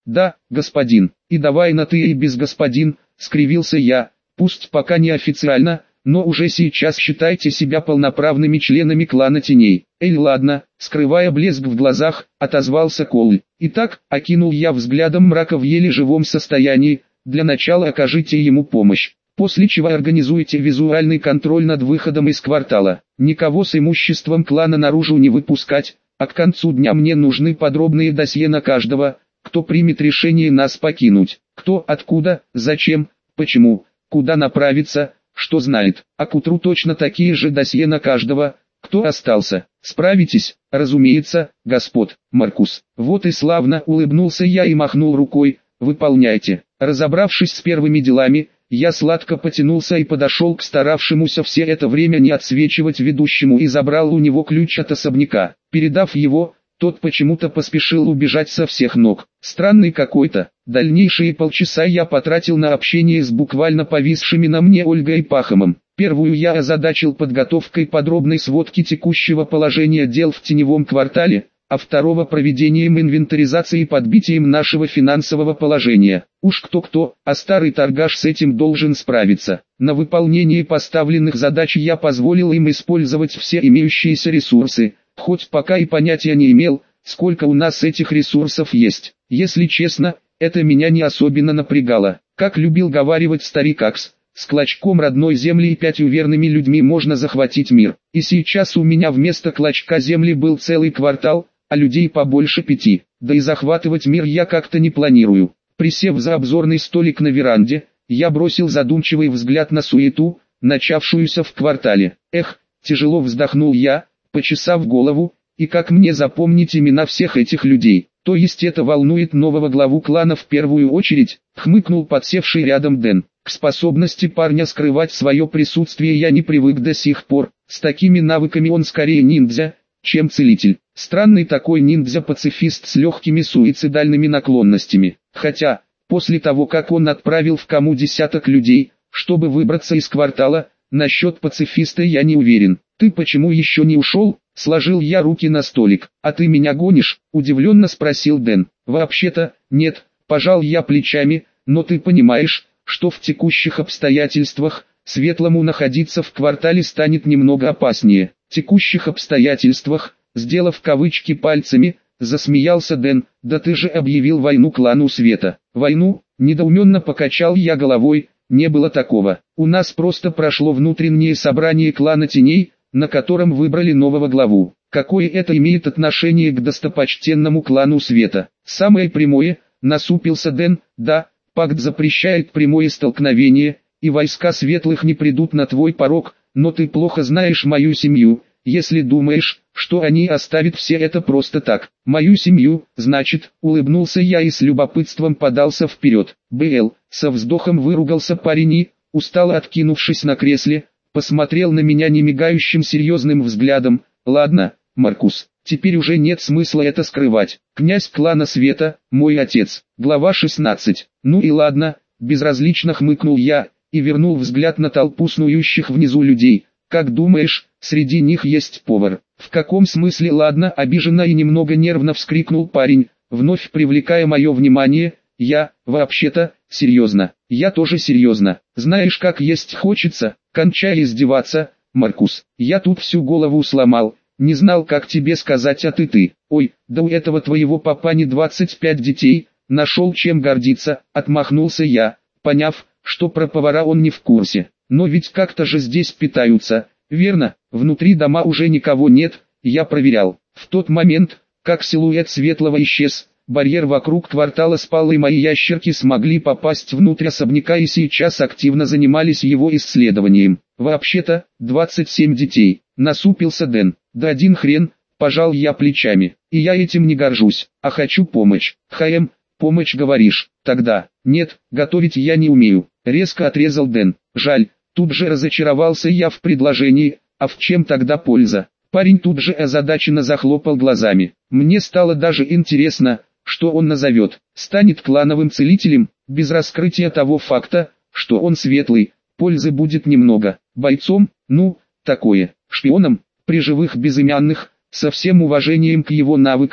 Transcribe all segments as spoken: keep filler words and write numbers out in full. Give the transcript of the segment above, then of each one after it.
Да, господин. И давай на ты и без господин, скривился я. Пусть пока не официально, но уже сейчас считайте себя полноправными членами клана теней. Эй, ладно, скрывая блеск в глазах, отозвался Коуль. Итак, окинул я взглядом мрака в еле живом состоянии, для начала окажите ему помощь. После чего организуйте визуальный контроль над выходом из квартала. Никого с имуществом клана наружу не выпускать, а к концу дня мне нужны подробные досье на каждого, кто примет решение нас покинуть. Кто, откуда, зачем, почему, куда направиться, что знает. А к утру точно такие же досье на каждого, кто остался. Справитесь? Разумеется, господ. Маркус. Вот и славно, улыбнулся я и махнул рукой. Выполняйте. Разобравшись с первыми делами, я сладко потянулся и подошел к старавшемуся все это время не отсвечивать ведущему и забрал у него ключ от особняка. Передав его, тот почему-то поспешил убежать со всех ног. Странный какой-то. Дальнейшие полчаса я потратил на общение с буквально повисшими на мне Ольгой и Пахомом. Первую я озадачил подготовкой подробной сводки текущего положения дел в теневом квартале, а второго проведением инвентаризации и подбитием нашего финансового положения. Уж кто-кто, а старый торгаш с этим должен справиться. На выполнение поставленных задач я позволил им использовать все имеющиеся ресурсы, хоть пока и понятия не имел, сколько у нас этих ресурсов есть. Если честно, это меня не особенно напрягало. Как любил говаривать старик Акс, с клочком родной земли и пятью верными людьми можно захватить мир. И сейчас у меня вместо клочка земли был целый квартал, а людей побольше пяти. Да и захватывать мир я как-то не планирую. Присев за обзорный столик на веранде, я бросил задумчивый взгляд на суету, начавшуюся в квартале. Эх, тяжело вздохнул я, почесав голову, и как мне запомнить имена всех этих людей? То есть это волнует нового главу клана в первую очередь, хмыкнул подсевший рядом Дэн. К способности парня скрывать свое присутствие я не привык до сих пор, с такими навыками он скорее ниндзя, чем целитель. Странный такой ниндзя-пацифист с легкими суицидальными наклонностями. Хотя, после того как он отправил в кому десяток людей, чтобы выбраться из квартала, насчет пацифиста я не уверен. Ты почему еще не ушел? Сложил я руки на столик. А ты меня гонишь? Удивленно спросил Дэн. Вообще-то, нет, пожал я плечами, но ты понимаешь, что в текущих обстоятельствах, Светлому находиться в квартале станет немного опаснее. Текущих обстоятельствах, сделав кавычки пальцами, засмеялся Дэн. Да ты же объявил войну клану Света. Войну? Недоуменно покачал я головой. Не было такого. У нас просто прошло внутреннее собрание клана теней, на котором выбрали нового главу. Какое это имеет отношение к достопочтенному клану Света? Самое прямое, насупился Дэн. Да, пакт запрещает прямое столкновение, и войска светлых не придут на твой порог, но ты плохо знаешь мою семью, если думаешь, что они оставят все это просто так. Мою семью, значит, улыбнулся я и с любопытством подался вперед. БЛ, со вздохом выругался парень и, устало откинувшись на кресле, посмотрел на меня немигающим серьезным взглядом. Ладно, Маркус, теперь уже нет смысла это скрывать. Князь клана Света, мой отец. Глава шестнадцать. Ну и ладно, безразлично хмыкнул я, и вернул взгляд на толпу снующих внизу людей. Как думаешь, среди них есть повар? В каком смысле ладно? Обиженно и немного нервно вскрикнул парень, вновь привлекая мое внимание. Я, вообще-то, серьезно. Я тоже серьезно. Знаешь, как есть хочется? Кончай издеваться, Маркус. Я тут всю голову сломал. Не знал, как тебе сказать, а ты ты. Ой, да у этого твоего папани двадцать пять детей. Нашел чем гордиться, отмахнулся я, поняв, что про повара он не в курсе. Но ведь как-то же здесь питаются, верно? Внутри дома уже никого нет, я проверял. В тот момент, как силуэт Светлого исчез, барьер вокруг квартала спал и мои ящерки смогли попасть внутрь особняка и сейчас активно занимались его исследованием. Вообще-то, двадцать семь детей, насупился Дэн. Да один хрен, пожал я плечами. И я этим не горжусь, а хочу помощь. Хм, помощь говоришь? Тогда, нет, готовить я не умею. Резко отрезал Дэн. Жаль, тут же разочаровался я в предложении, а в чем тогда польза? Парень тут же озадаченно захлопал глазами. Мне стало даже интересно, что он назовет. Станет клановым целителем, без раскрытия того факта, что он светлый, пользы будет немного. Бойцом, ну, такое. Шпионом, при живых безымянных, со всем уважением к его навыкам,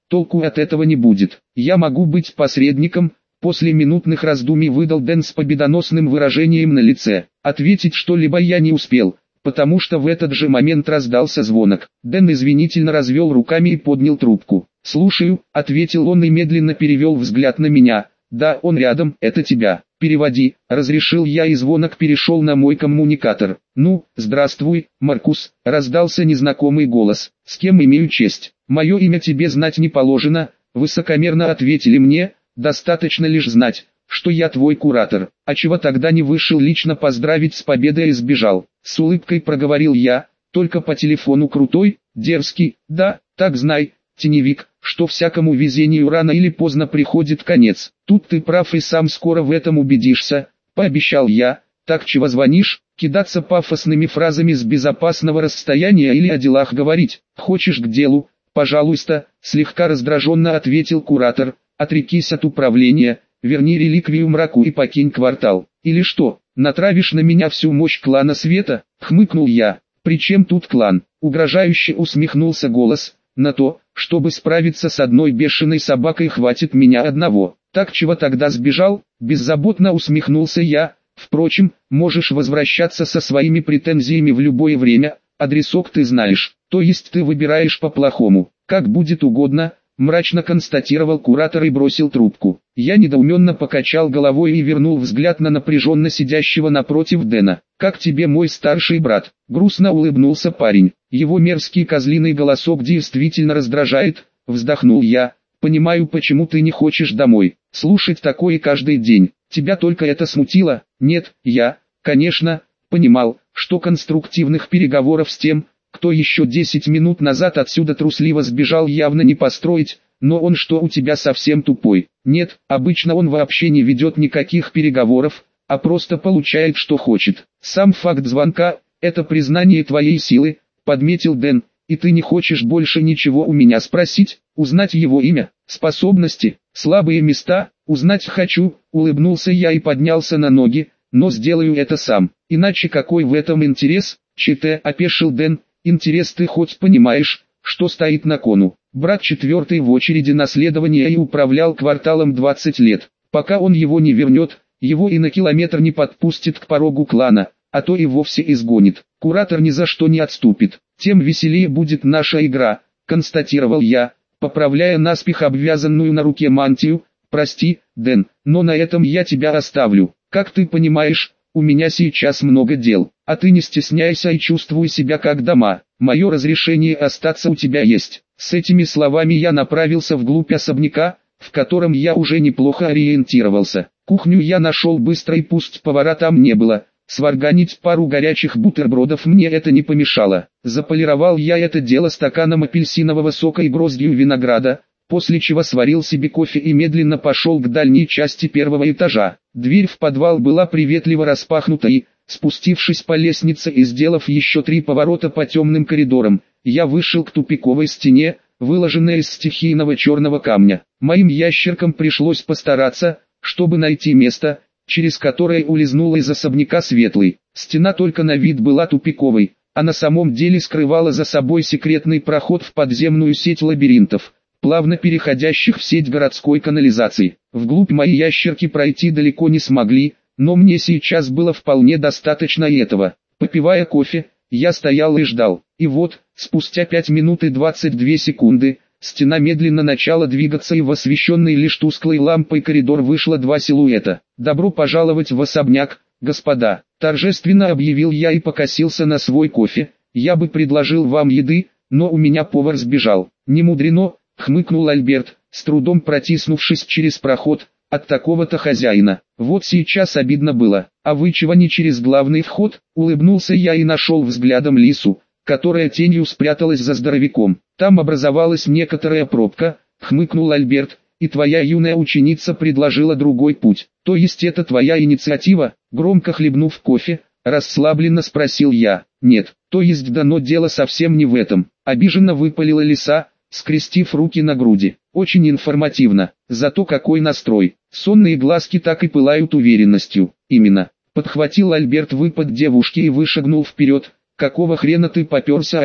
толку от этого не будет. Я могу быть посредником, после минутных раздумий выдал Дэн с победоносным выражением на лице. Ответить что-либо я не успел, потому что в этот же момент раздался звонок. Дэн извинительно развел руками и поднял трубку. «Слушаю», — ответил он и медленно перевел взгляд на меня. «Да, он рядом, это тебя. Переводи», — разрешил я, и звонок перешел на мой коммуникатор. «Ну, здравствуй, Маркус», — раздался незнакомый голос. «С кем имею честь?» «Мое имя тебе знать не положено», — высокомерно ответили мне. «Достаточно лишь знать, что я твой куратор. А чего тогда не вышел лично поздравить с победой и сбежал?» С улыбкой проговорил я. «Только по телефону крутой, дерзкий, да, так знай, теневик, что всякому везению рано или поздно приходит конец. Тут ты прав и сам скоро в этом убедишься», — пообещал я. «Так чего звонишь? Кидаться пафосными фразами с безопасного расстояния или о делах говорить? Хочешь к делу? Пожалуйста», — слегка раздраженно ответил куратор. «Отрекись от управления, верни реликвию мраку и покинь квартал. Или что, натравишь на меня всю мощь клана света?» — хмыкнул я. «При чем тут клан?» — угрожающе усмехнулся голос. «На то, чтобы справиться с одной бешеной собакой, хватит меня одного». «Так чего тогда сбежал?» — беззаботно усмехнулся я. «Впрочем, можешь возвращаться со своими претензиями в любое время, адресок ты знаешь, то есть ты выбираешь по-плохому, как будет угодно», — мрачно констатировал куратор и бросил трубку. Я недоуменно покачал головой и вернул взгляд на напряженно сидящего напротив Дэна. «Как тебе мой старший брат?» — грустно улыбнулся парень. «Его мерзкий козлиный голосок действительно раздражает», — вздохнул я. «Понимаю, почему ты не хочешь домой. Слушать такое каждый день. Тебя только это смутило?» «Нет, я, конечно, понимал, что конструктивных переговоров с тем, кто еще десять минут назад отсюда трусливо сбежал, явно не построить, но он что, у тебя совсем тупой?» «Нет, обычно он вообще не ведет никаких переговоров, а просто получает что хочет. Сам факт звонка – это признание твоей силы», – подметил Дэн. «И ты не хочешь больше ничего у меня спросить, узнать его имя, способности, слабые места?» «Узнать хочу», – улыбнулся я и поднялся на ноги, «но сделаю это сам. Иначе какой в этом интерес?» «Чите», – опешил Дэн. «Интерес, ты хоть понимаешь, что стоит на кону?» Брат четвертый в очереди наследования и управлял кварталом двадцать лет. Пока он его не вернет, его и на километр не подпустит к порогу клана, а то и вовсе изгонит. Куратор ни за что не отступит. «Тем веселее будет наша игра», — констатировал я, поправляя наспех обвязанную на руке мантию. «Прости, Дэн, но на этом я тебя оставлю. Как ты понимаешь, у меня сейчас много дел, а ты не стесняйся и чувствуй себя как дома. Мое разрешение остаться у тебя есть». С этими словами я направился вглубь особняка, в котором я уже неплохо ориентировался. Кухню я нашел быстро, и пусть повара там не было, сварганить пару горячих бутербродов мне это не помешало. Заполировал я это дело стаканом апельсинового сока и гроздью винограда, после чего сварил себе кофе и медленно пошел к дальней части первого этажа. Дверь в подвал была приветливо распахнута и, спустившись по лестнице и сделав еще три поворота по темным коридорам, я вышел к тупиковой стене, выложенной из стихийного черного камня. Моим ящеркам пришлось постараться, чтобы найти место, через которое улизнула из особняка Светлый. Стена только на вид была тупиковой, а на самом деле скрывала за собой секретный проход в подземную сеть лабиринтов, плавно переходящих в сеть городской канализации. Вглубь мои ящерки пройти далеко не смогли, но мне сейчас было вполне достаточно этого. Попивая кофе, я стоял и ждал. И вот, спустя пять минут и двадцать две секунды, стена медленно начала двигаться, и в освещенный лишь тусклой лампой коридор вышло два силуэта. «Добро пожаловать в особняк, господа», — торжественно объявил я и покосился на свой кофе. «Я бы предложил вам еды, но у меня повар сбежал». «Не мудрено», — хмыкнул Альберт, с трудом протиснувшись через проход. «От такого-то хозяина. Вот сейчас обидно было. А вы чего не через главный вход?» — улыбнулся я и нашел взглядом Лису, которая тенью спряталась за здоровяком. «Там образовалась некоторая пробка», — хмыкнул Альберт, «и твоя юная ученица предложила другой путь». «То есть это твоя инициатива?» — громко хлебнув кофе, расслабленно спросил я. «Нет, то есть да, но дело совсем не в этом», — обиженно выпалила Лиса, скрестив руки на груди. «Очень информативно, зато какой настрой. Сонные глазки так и пылают уверенностью». «Именно», — подхватил Альберт выпад девушки и вышагнул вперед. «Какого хрена ты попёрся один?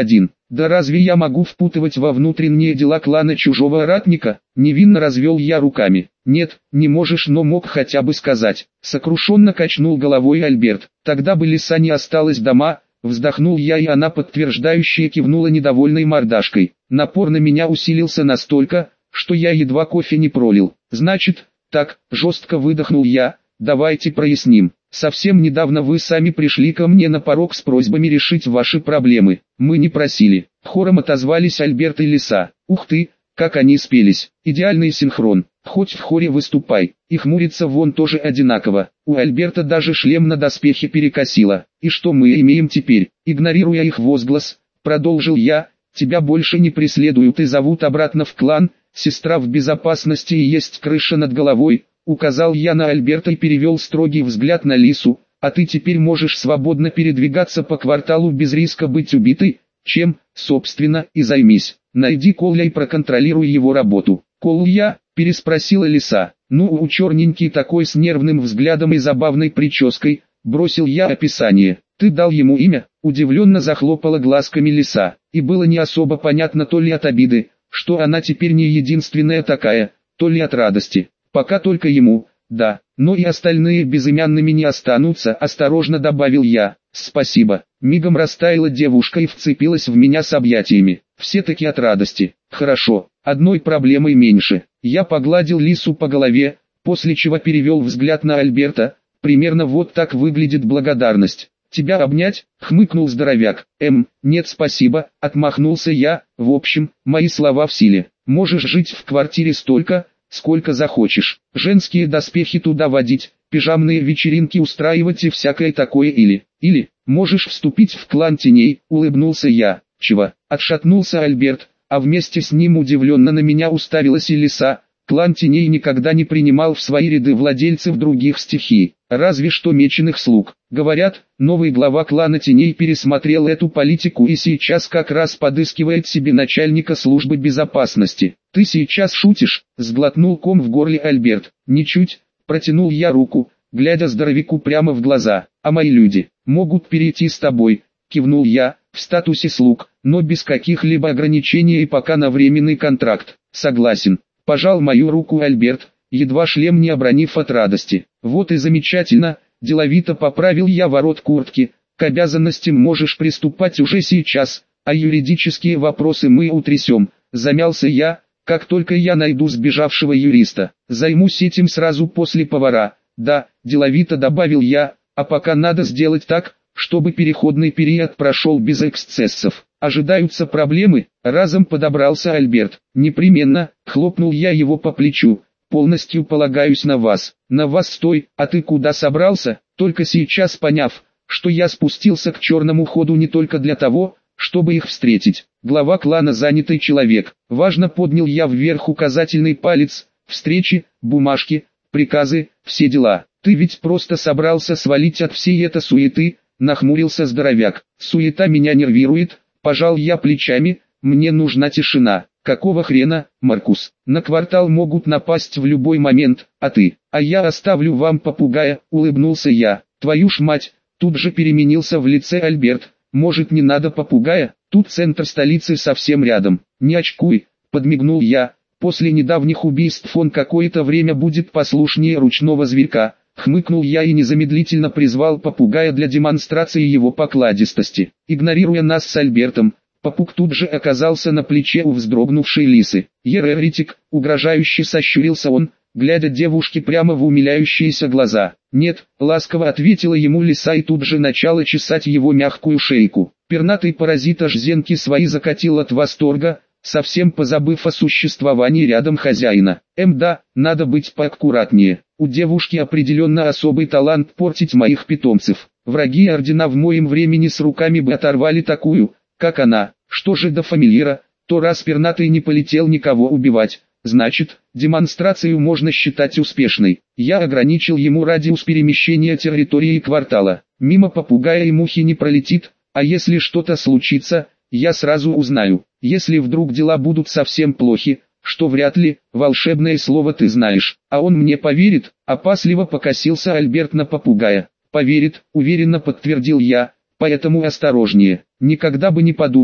Да разве я могу впутывать во внутренние дела клана чужого ратника? Невинно развел я руками. Нет, не можешь, но мог хотя бы сказать. Сокрушенно качнул головой Альберт. Тогда бы Лиса не осталась дома. Вздохнул я, и она подтверждающе кивнула недовольной мордашкой. Напор на меня усилился настолько, что я едва кофе не пролил. Значит, так, жестко выдохнул я, давайте проясним. Совсем недавно вы сами пришли ко мне на порог с просьбами решить ваши проблемы. Мы не просили. Хором отозвались Альберт и Лиса. Ух ты, как они спелись. Идеальный синхрон. Хоть в хоре выступай. И хмуриться вон тоже одинаково. У Альберта даже шлем на доспехе перекосило. И что мы имеем теперь? Игнорируя их возглас, продолжил я. Тебя больше не преследуют и зовут обратно в клан. Сестра в безопасности и есть крыша над головой. Указал я на Альберта и перевел строгий взгляд на Лису. А ты теперь можешь свободно передвигаться по кварталу без риска быть убитой, чем, собственно, и займись. Найди Колля и проконтролируй его работу. Колля? Переспросила Лиса. Ну, у черненький такой с нервным взглядом и забавной прической. Бросил я описание. Ты дал ему имя? Удивленно захлопала глазками Лиса. И было не особо понятно, то ли от обиды, что она теперь не единственная такая, то ли от радости. Пока только ему, да, но и остальные безымянными не останутся, осторожно добавил я. Спасибо. Мигом растаяла девушка и вцепилась в меня с объятиями. Все-таки от радости. Хорошо, одной проблемой меньше. Я погладил Лису по голове, после чего перевел взгляд на Альберта. Примерно вот так выглядит благодарность. Тебя обнять? Хмыкнул здоровяк. Эм, нет спасибо, отмахнулся я. В общем, мои слова в силе. Можешь жить в квартире столько, сколько захочешь. Женские доспехи туда водить, пижамные вечеринки устраивать и всякое такое или... Или, можешь вступить в клан теней, улыбнулся я. Чего? Отшатнулся Альберт, а вместе с ним удивленно на меня уставилась и Лиса. Клан теней никогда не принимал в свои ряды владельцев других стихий, разве что меченых слуг. Говорят, новый глава клана теней пересмотрел эту политику и сейчас как раз подыскивает себе начальника службы безопасности. Ты сейчас шутишь? Сглотнул ком в горле Альберт. Ничуть, протянул я руку, глядя здоровяку прямо в глаза. А мои люди могут перейти с тобой, кивнул я, в статусе слуг, но без каких-либо ограничений и пока на временный контракт. Согласен. Пожал мою руку Альберт, едва шлем не обронив от радости. Вот и замечательно, деловито поправил я ворот куртки. К обязанностям можешь приступать уже сейчас, а юридические вопросы мы утрясем. Замялся я, как только я найду сбежавшего юриста. Займусь этим сразу после повара. Да, деловито добавил я, а пока надо сделать так, чтобы переходный период прошел без эксцессов. Ожидаются проблемы, разом подобрался Альберт. Непременно, хлопнул я его по плечу. Полностью полагаюсь на вас. На вас стой, а ты куда собрался? Только сейчас поняв, что я спустился к черному ходу не только для того, чтобы их встретить. Глава клана занятый человек. Важно поднял я вверх указательный палец. Встречи, бумажки, приказы, все дела. Ты ведь просто собрался свалить от всей этой суеты, нахмурился здоровяк. Суета меня нервирует. Пожал я плечами, мне нужна тишина. Какого хрена, Маркус? На квартал могут напасть в любой момент, а ты? А я оставлю вам попугая, улыбнулся я. Твою ж мать, тут же переменился в лице Альберт. Может, не надо попугая? Тут центр столицы совсем рядом. Не очкуй, подмигнул я. После недавних убийств он какое-то время будет послушнее ручного зверька. Хмыкнул я и незамедлительно призвал попугая для демонстрации его покладистости. Игнорируя нас с Альбертом, попуг тут же оказался на плече у вздрогнувшей Лисы. «Ереритик», угрожающе сощурился он, глядя девушке прямо в умиляющиеся глаза. «Нет», ласково ответила ему Лиса и тут же начала чесать его мягкую шейку. Пернатый паразит аж зенки свои закатил от восторга, совсем позабыв о существовании рядом хозяина. Эм да, надо быть поаккуратнее. У девушки определенно особый талант портить моих питомцев. Враги ордена в моем времени с руками бы оторвали такую, как она. Что же до фамильера, то раз пернатый не полетел никого убивать, значит, демонстрацию можно считать успешной. Я ограничил ему радиус перемещения территории квартала. Мимо попугая и мухи не пролетит, а если что-то случится, я сразу узнаю. Если вдруг дела будут совсем плохи, что вряд ли, волшебное слово ты знаешь, а он мне поверит, опасливо покосился Альберт на попугая. Поверит, уверенно подтвердил я, поэтому осторожнее. Никогда бы не подумал,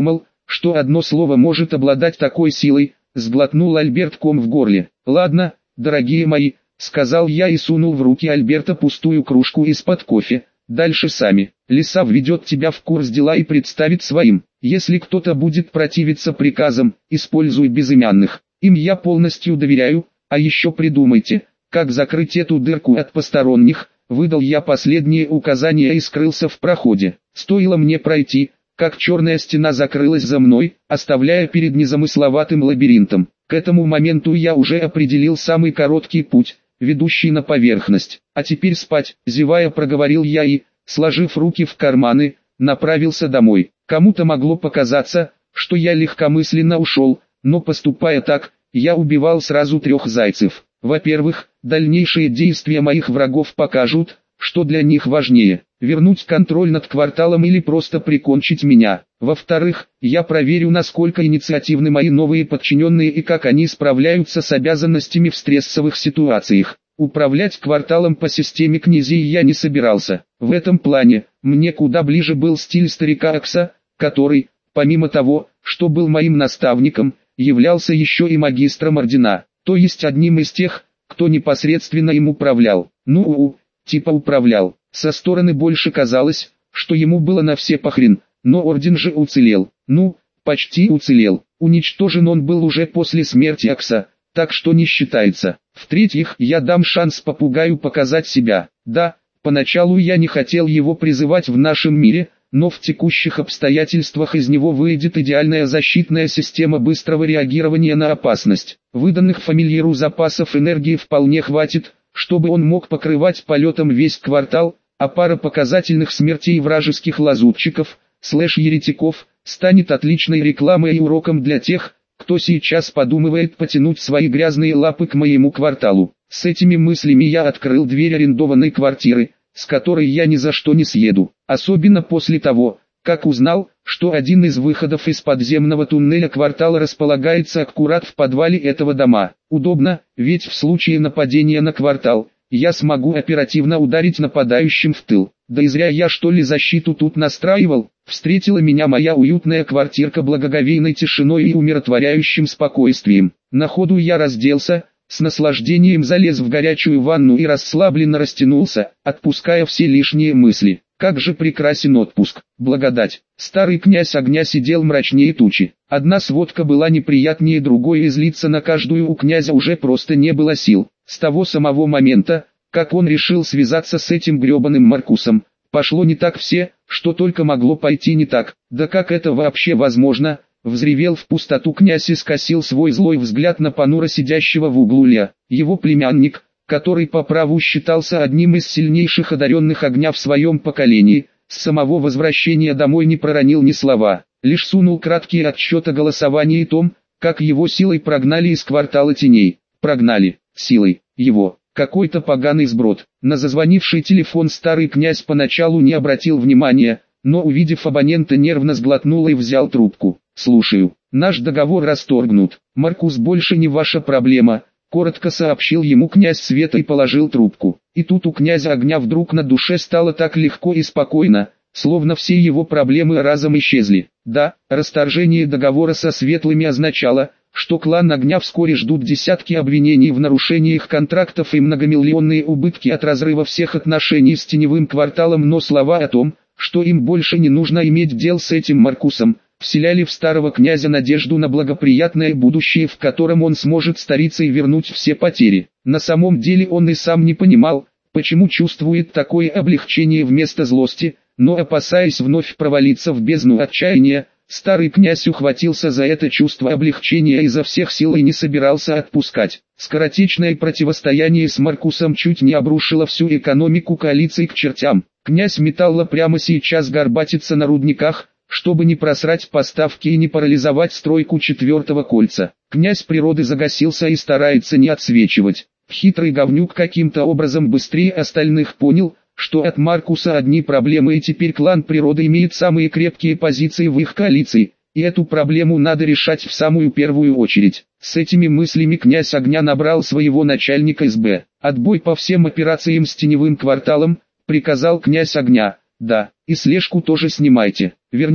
что одно слово может обладать такой силой, сглотнул Альберт ком в горле. «Ладно, дорогие мои», — сказал я и сунул в руки Альберта пустую кружку из-под кофе. «Дальше сами. Лиса введет тебя в курс дела и представит своим. Если кто-то будет противиться приказам, используй безымянных. Им я полностью доверяю, а еще придумайте, как закрыть эту дырку от посторонних». Выдал я последние указания и скрылся в проходе. Стоило мне пройти, как черная стена закрылась за мной, оставляя перед незамысловатым лабиринтом. К этому моменту я уже определил самый короткий путь, ведущий на поверхность. А теперь спать, зевая проговорил я и, сложив руки в карманы, направился домой. Кому-то могло показаться, что я легкомысленно ушел, но поступая так, я убивал сразу трех зайцев. Во-первых, дальнейшие действия моих врагов покажут, что для них важнее, вернуть контроль над кварталом или просто прикончить меня. Во-вторых, я проверю, насколько инициативны мои новые подчиненные и как они справляются с обязанностями в стрессовых ситуациях. Управлять кварталом по системе князей я не собирался. В этом плане, мне куда ближе был стиль старика Акса, который, помимо того, что был моим наставником, являлся еще и магистром ордена, то есть одним из тех, кто непосредственно им управлял. Ну, типа управлял. Со стороны больше казалось, что ему было на все похрен, но орден же уцелел. Ну, почти уцелел. Уничтожен он был уже после смерти Акса, так что не считается. В-третьих, я дам шанс попугаю показать себя. Да, поначалу я не хотел его призывать в нашем мире, но в текущих обстоятельствах из него выйдет идеальная защитная система быстрого реагирования на опасность. Выданных фамильяру запасов энергии вполне хватит, чтобы он мог покрывать полетом весь квартал, а пара показательных смертей вражеских лазутчиков, слэш-еретиков, станет отличной рекламой и уроком для тех, кто сейчас подумывает потянуть свои грязные лапы к моему кварталу. С этими мыслями я открыл дверь арендованной квартиры, с которой я ни за что не съеду, особенно после того, как узнал, что один из выходов из подземного туннеля квартала располагается аккурат в подвале этого дома. Удобно, ведь в случае нападения на квартал, я смогу оперативно ударить нападающим в тыл. Да и зря я что ли защиту тут настраивал. Встретила меня моя уютная квартирка благоговейной тишиной и умиротворяющим спокойствием. На ходу я разделся, с наслаждением залез в горячую ванну и расслабленно растянулся, отпуская все лишние мысли. Как же прекрасен отпуск, благодать. Старый князь огня сидел мрачнее тучи. Одна сводка была неприятнее другой, и злиться на каждую у князя уже просто не было сил. С того самого момента, как он решил связаться с этим гребаным Маркусом, пошло не так все, что только могло пойти не так. Да как это вообще возможно? Взревел в пустоту князь и скосил свой злой взгляд на понуро сидящего в углу Ля. Его племянник, который по праву считался одним из сильнейших одаренных огня в своем поколении, с самого возвращения домой не проронил ни слова, лишь сунул краткий отчет о голосовании и том, как его силой прогнали из квартала теней. Прогнали, силой, его, какой-то поганый сброд. На зазвонивший телефон старый князь поначалу не обратил внимания, но увидев абонента нервно сглотнул и взял трубку. «Слушаю, наш договор расторгнут, Маркус больше не ваша проблема», коротко сообщил ему князь Света и положил трубку. И тут у князя огня вдруг на душе стало так легко и спокойно, словно все его проблемы разом исчезли. Да, расторжение договора со Светлыми означало, что клан огня вскоре ждут десятки обвинений в нарушении их контрактов и многомиллионные убытки от разрыва всех отношений с теневым кварталом, но слова о том, что им больше не нужно иметь дел с этим Маркусом, вселяли в старого князя надежду на благоприятное будущее, в котором он сможет стариться и вернуть все потери. На самом деле он и сам не понимал, почему чувствует такое облегчение вместо злости, но опасаясь вновь провалиться в бездну отчаяния, старый князь ухватился за это чувство облегчения изо всех сил и не собирался отпускать. Скоротечное противостояние с Маркусом чуть не обрушило всю экономику коалиции к чертям. Князь Металла прямо сейчас горбатится на рудниках, чтобы не просрать поставки и не парализовать стройку четвертого кольца. Князь природы загасился и старается не отсвечивать. Хитрый говнюк каким-то образом быстрее остальных понял, что от Маркуса одни проблемы, и теперь клан природы имеет самые крепкие позиции в их коалиции, и эту проблему надо решать в самую первую очередь. С этими мыслями князь огня набрал своего начальника эс бэ. «Отбой по всем операциям с теневым кварталом», приказал князь огня. «Да, и слежку тоже снимайте. Вернее,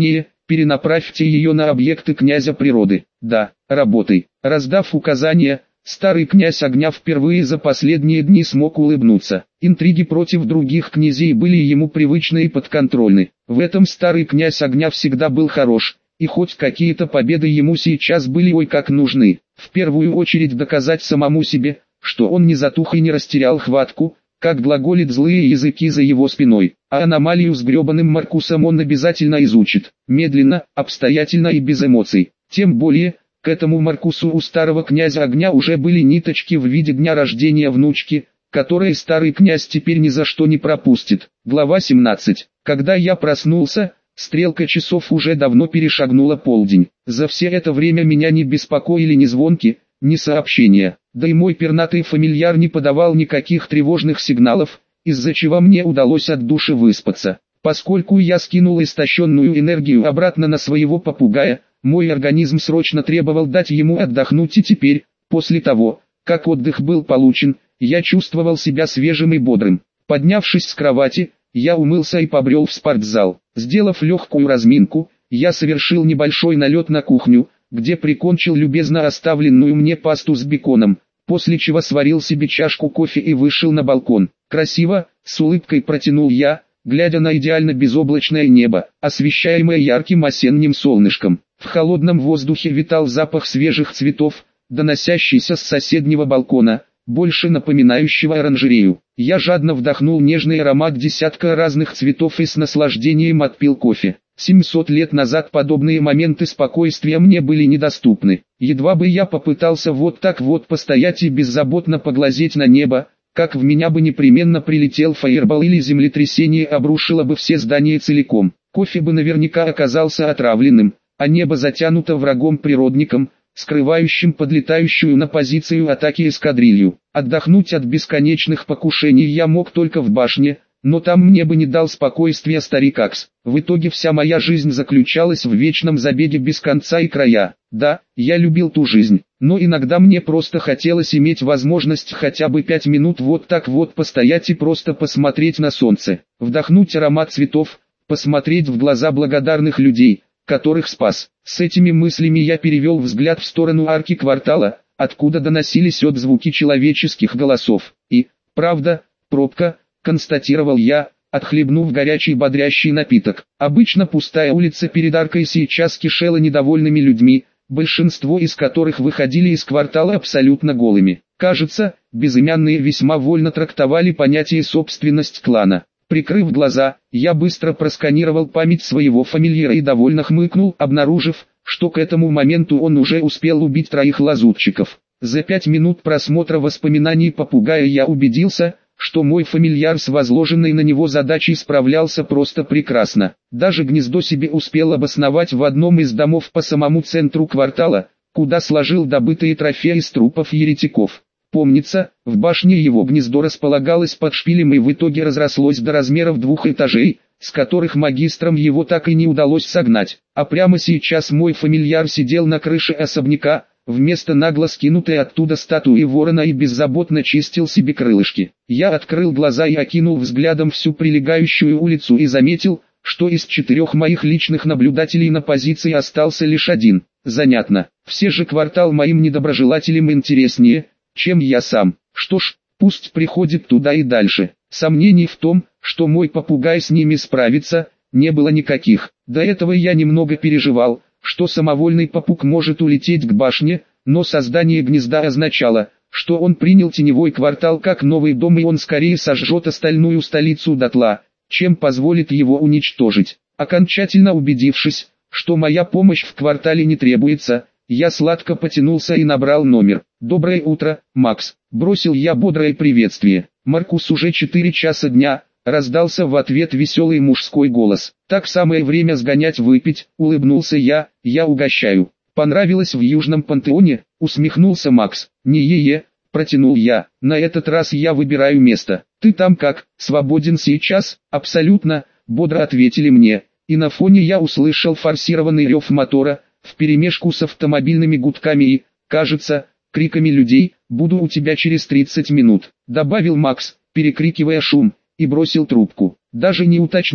перенаправьте ее на объекты князя природы. Да, работай. Раздав указания, старый князь огня впервые за последние дни смог улыбнуться. Интриги против других князей были ему привычны и подконтрольны. В этом старый князь огня всегда был хорош, и хоть какие-то победы ему сейчас были ой как нужны. В первую очередь доказать самому себе, что он не затух и не растерял хватку, как глаголит злые языки за его спиной. А аномалию с гребаным Маркусом он обязательно изучит. Медленно, обстоятельно и без эмоций. Тем более, к этому Маркусу у старого князя огня уже были ниточки в виде дня рождения внучки, которые старый князь теперь ни за что не пропустит. Глава семнадцать. Когда я проснулся, стрелка часов уже давно перешагнула полдень. За все это время меня не беспокоили ни звонки, ни сообщения. Да и мой пернатый фамильяр не подавал никаких тревожных сигналов, из-за чего мне удалось от души выспаться. Поскольку я скинул истощенную энергию обратно на своего попугая, мой организм срочно требовал дать ему отдохнуть, и теперь, после того, как отдых был получен, я чувствовал себя свежим и бодрым. Поднявшись с кровати, я умылся и побрел в спортзал. Сделав легкую разминку, я совершил небольшой налет на кухню, где прикончил любезно оставленную мне пасту с беконом, после чего сварил себе чашку кофе и вышел на балкон. Красиво, с улыбкой протянул я, глядя на идеально безоблачное небо, освещаемое ярким осенним солнышком. В холодном воздухе витал запах свежих цветов, доносящийся с соседнего балкона, больше напоминающего оранжерею. Я жадно вдохнул нежный аромат десятка разных цветов и с наслаждением отпил кофе. семьсот лет назад подобные моменты спокойствия мне были недоступны. Едва бы я попытался вот так вот постоять и беззаботно поглазеть на небо, как в меня бы непременно прилетел фаербол или землетрясение обрушило бы все здания целиком. Кофе бы наверняка оказался отравленным, а небо затянуто врагом-природником, скрывающим подлетающую на позицию атаки эскадрилью. Отдохнуть от бесконечных покушений я мог только в башне, но там мне бы не дал спокойствия старик Акс. В итоге вся моя жизнь заключалась в вечном забеге без конца и края. Да, я любил ту жизнь, но иногда мне просто хотелось иметь возможность хотя бы пять минут вот так вот постоять и просто посмотреть на солнце, вдохнуть аромат цветов, посмотреть в глаза благодарных людей, которых спас. С этими мыслями я перевел взгляд в сторону арки квартала, откуда доносились отзвуки человеческих голосов. И, правда, пробка, констатировал я, отхлебнув горячий бодрящий напиток. Обычно пустая улица перед аркой сейчас кишела недовольными людьми, большинство из которых выходили из квартала абсолютно голыми. Кажется, безымянные весьма вольно трактовали понятие собственность клана. Прикрыв глаза, я быстро просканировал память своего фамильяра и довольно хмыкнул, обнаружив, что к этому моменту он уже успел убить троих лазутчиков. За пять минут просмотра воспоминаний попугая я убедился, что мой фамильяр с возложенной на него задачей справлялся просто прекрасно. Даже гнездо себе успел обосновать в одном из домов по самому центру квартала, куда сложил добытые трофеи из трупов еретиков. Помнится, в башне его гнездо располагалось под шпилем и в итоге разрослось до размеров двух этажей, с которых магистрам его так и не удалось согнать. А прямо сейчас мой фамильяр сидел на крыше особняка, вместо нагло скинутой оттуда статуи ворона, и беззаботно чистил себе крылышки. Я открыл глаза и окинул взглядом всю прилегающую улицу и заметил, что из четырех моих личных наблюдателей на позиции остался лишь один. Занятно. Все же квартал моим недоброжелателям интереснее, чем я сам. Что ж, пусть приходит туда и дальше. Сомнений в том, что мой попугай с ними справится, не было никаких. До этого я немного переживал, что самовольный попуг может улететь к башне, но создание гнезда означало, что он принял теневой квартал как новый дом, и он скорее сожжет остальную столицу дотла, чем позволит его уничтожить. Окончательно убедившись, что моя помощь в квартале не требуется, я сладко потянулся и набрал номер. «Доброе утро, Макс», — бросил я бодрое приветствие. «Маркус, уже четыре часа дня», — раздался в ответ веселый мужской голос. «Так самое время сгонять выпить», — улыбнулся я, — «я угощаю». «Понравилось в Южном Пантеоне?» — усмехнулся Макс. «Не-е-е», — протянул я, — «на этот раз я выбираю место». «Ты там как, свободен сейчас?» «Абсолютно», — бодро ответили мне, и на фоне я услышал форсированный рев мотора, вперемешку с автомобильными гудками и, кажется, криками людей. «Буду у тебя через тридцать минут», — добавил Макс, перекрикивая шум, и бросил трубку. Даже не уточнил,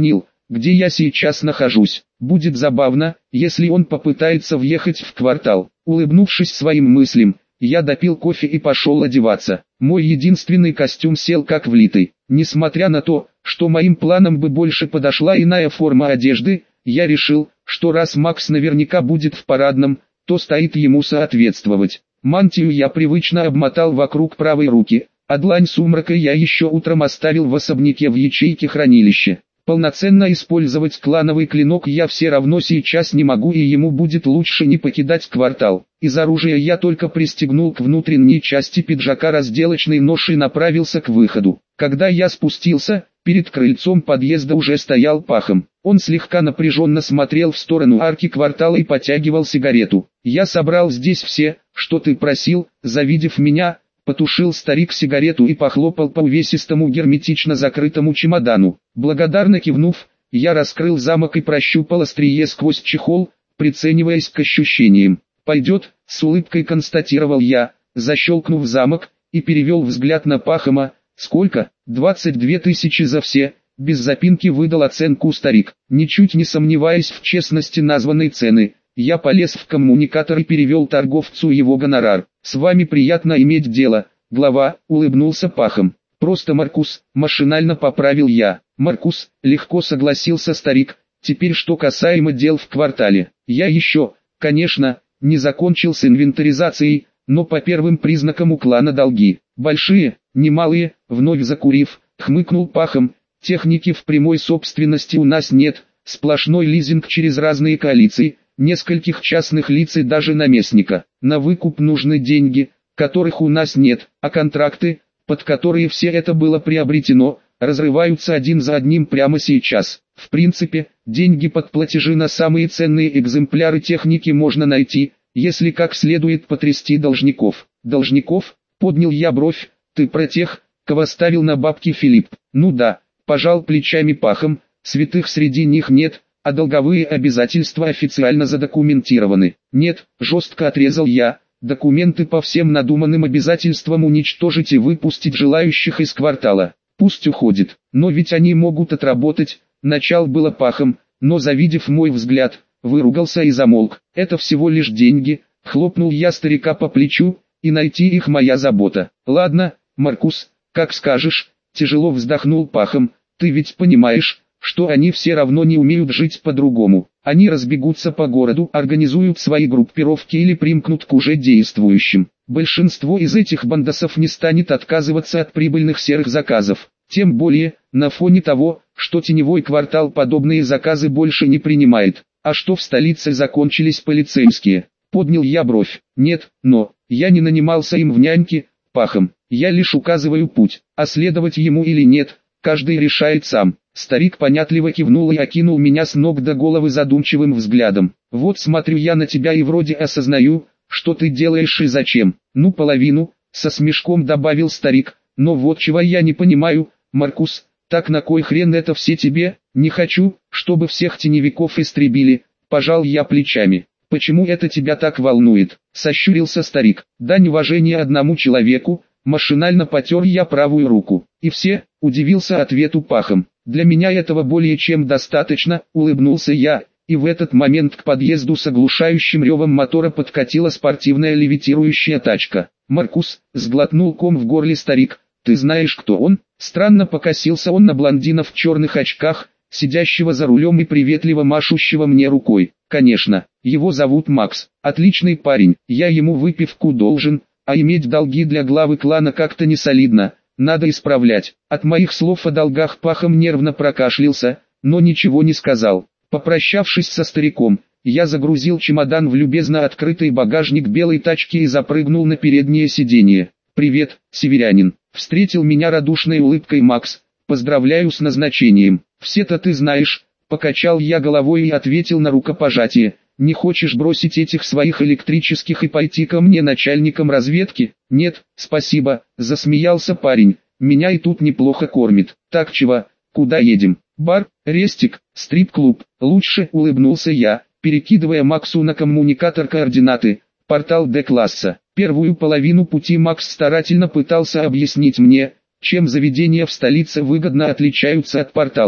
где я сейчас нахожусь. Будет забавно, если он попытается въехать в квартал. Улыбнувшись своим мыслям, я допил кофе и пошел одеваться. Мой единственный костюм сел как влитый. Несмотря на то, что моим планам бы больше подошла иная форма одежды, я решил, что раз Макс наверняка будет в парадном, то стоит ему соответствовать. Мантию я привычно обмотал вокруг правой руки, а длань сумрака я еще утром оставил в особняке в ячейке хранилища. Полноценно использовать клановый клинок я все равно сейчас не могу, и ему будет лучше не покидать квартал. Из оружия я только пристегнул к внутренней части пиджака разделочный нож и направился к выходу. Когда я спустился, перед крыльцом подъезда уже стоял Пахом. Он слегка напряженно смотрел в сторону арки квартала и потягивал сигарету. «Я собрал здесь все, что ты просил», завидев меня, потушил старик сигарету и похлопал по увесистому герметично закрытому чемодану. Благодарно кивнув, я раскрыл замок и прощупал острие сквозь чехол, прицениваясь к ощущениям. «Пойдет», — с улыбкой констатировал я, защелкнув замок, и перевел взгляд на Пахома. «Сколько?» «двадцать две тысячи за все», — без запинки выдал оценку старик. Ничуть не сомневаясь в честности названной цены, я полез в коммуникатор и перевел торговцу его гонорар. «С вами приятно иметь дело, глава», — улыбнулся Пахом. «Просто Маркус», — машинально поправил я. «Маркус», — легко согласился старик. «Теперь что касаемо дел в квартале. Я еще, конечно, не закончил с инвентаризацией, но по первым признакам у клана долги. Большие, немалые», — вновь закурив, хмыкнул Пахом. «Техники в прямой собственности у нас нет, сплошной лизинг через разные коалиции, нескольких частных лиц и даже наместника. На выкуп нужны деньги, которых у нас нет, а контракты, под которые все это было приобретено, разрываются один за одним прямо сейчас. В принципе, деньги под платежи на самые ценные экземпляры техники можно найти, если как следует потрясти должников». «Должников?» — поднял я бровь. «Ты про тех, кого ставил на бабки Филипп?» «Ну да», — пожал плечами Пахом, «святых среди них нет, а долговые обязательства официально задокументированы». «Нет», — жестко отрезал я, «документы по всем надуманным обязательствам уничтожить и выпустить желающих из квартала. Пусть уходит, но ведь они могут отработать». Начал было Пахом, но завидев мой взгляд, выругался и замолк. «Это всего лишь деньги», — хлопнул я старика по плечу, «и найти их моя забота». «Ладно, Маркус, как скажешь», — тяжело вздохнул Пахом, «ты ведь понимаешь, что они все равно не умеют жить по-другому. Они разбегутся по городу, организуют свои группировки или примкнут к уже действующим. Большинство из этих бандосов не станет отказываться от прибыльных серых заказов. Тем более, на фоне того, что теневой квартал подобные заказы больше не принимает. А что в столице закончились полицейские?» Поднял я бровь. «Нет, но, я не нанимался им в няньки, Пахом. Я лишь указываю путь, а следовать ему или нет, каждый решает сам». Старик понятливо кивнул и окинул меня с ног до головы задумчивым взглядом. «Вот смотрю я на тебя и вроде осознаю, что ты делаешь и зачем. Ну половину», — со смешком добавил старик. «Но вот чего я не понимаю, Маркус, так на кой хрен это все тебе? Не хочу, чтобы всех теневиков истребили», — пожал я плечами. «Почему это тебя так волнует?» — сощурился старик. «Дань уважения одному человеку», — машинально потер я правую руку. «И все?» — удивился ответу Пахом. «Для меня этого более чем достаточно», — улыбнулся я, и в этот момент к подъезду с оглушающим ревом мотора подкатила спортивная левитирующая тачка. «Маркус», — сглотнул ком в горле старик, — «ты знаешь, кто он?» Странно покосился он на блондина в черных очках, сидящего за рулем и приветливо машущего мне рукой. «Конечно, его зовут Макс, отличный парень, я ему выпивку должен, а иметь долги для главы клана как-то не солидно. Надо исправлять». От моих слов о долгах Пахом нервно прокашлялся, но ничего не сказал. Попрощавшись со стариком, я загрузил чемодан в любезно открытый багажник белой тачки и запрыгнул на переднее сиденье. «Привет, северянин», — встретил меня радушной улыбкой Макс. «Поздравляю с назначением». «Все-то ты знаешь», — покачал я головой и ответил на рукопожатие. «Не хочешь бросить этих своих электрических и пойти ко мне начальником разведки?» «Нет, спасибо», — засмеялся парень, — «меня и тут неплохо кормит». «Так чего, куда едем?» «Бар, рестик, стрип-клуб». «Лучше», — улыбнулся я, перекидывая Максу на коммуникатор координаты. «Портал Д-класса». Первую половину пути Макс старательно пытался объяснить мне, чем заведения в столице выгодно отличаются от порталов.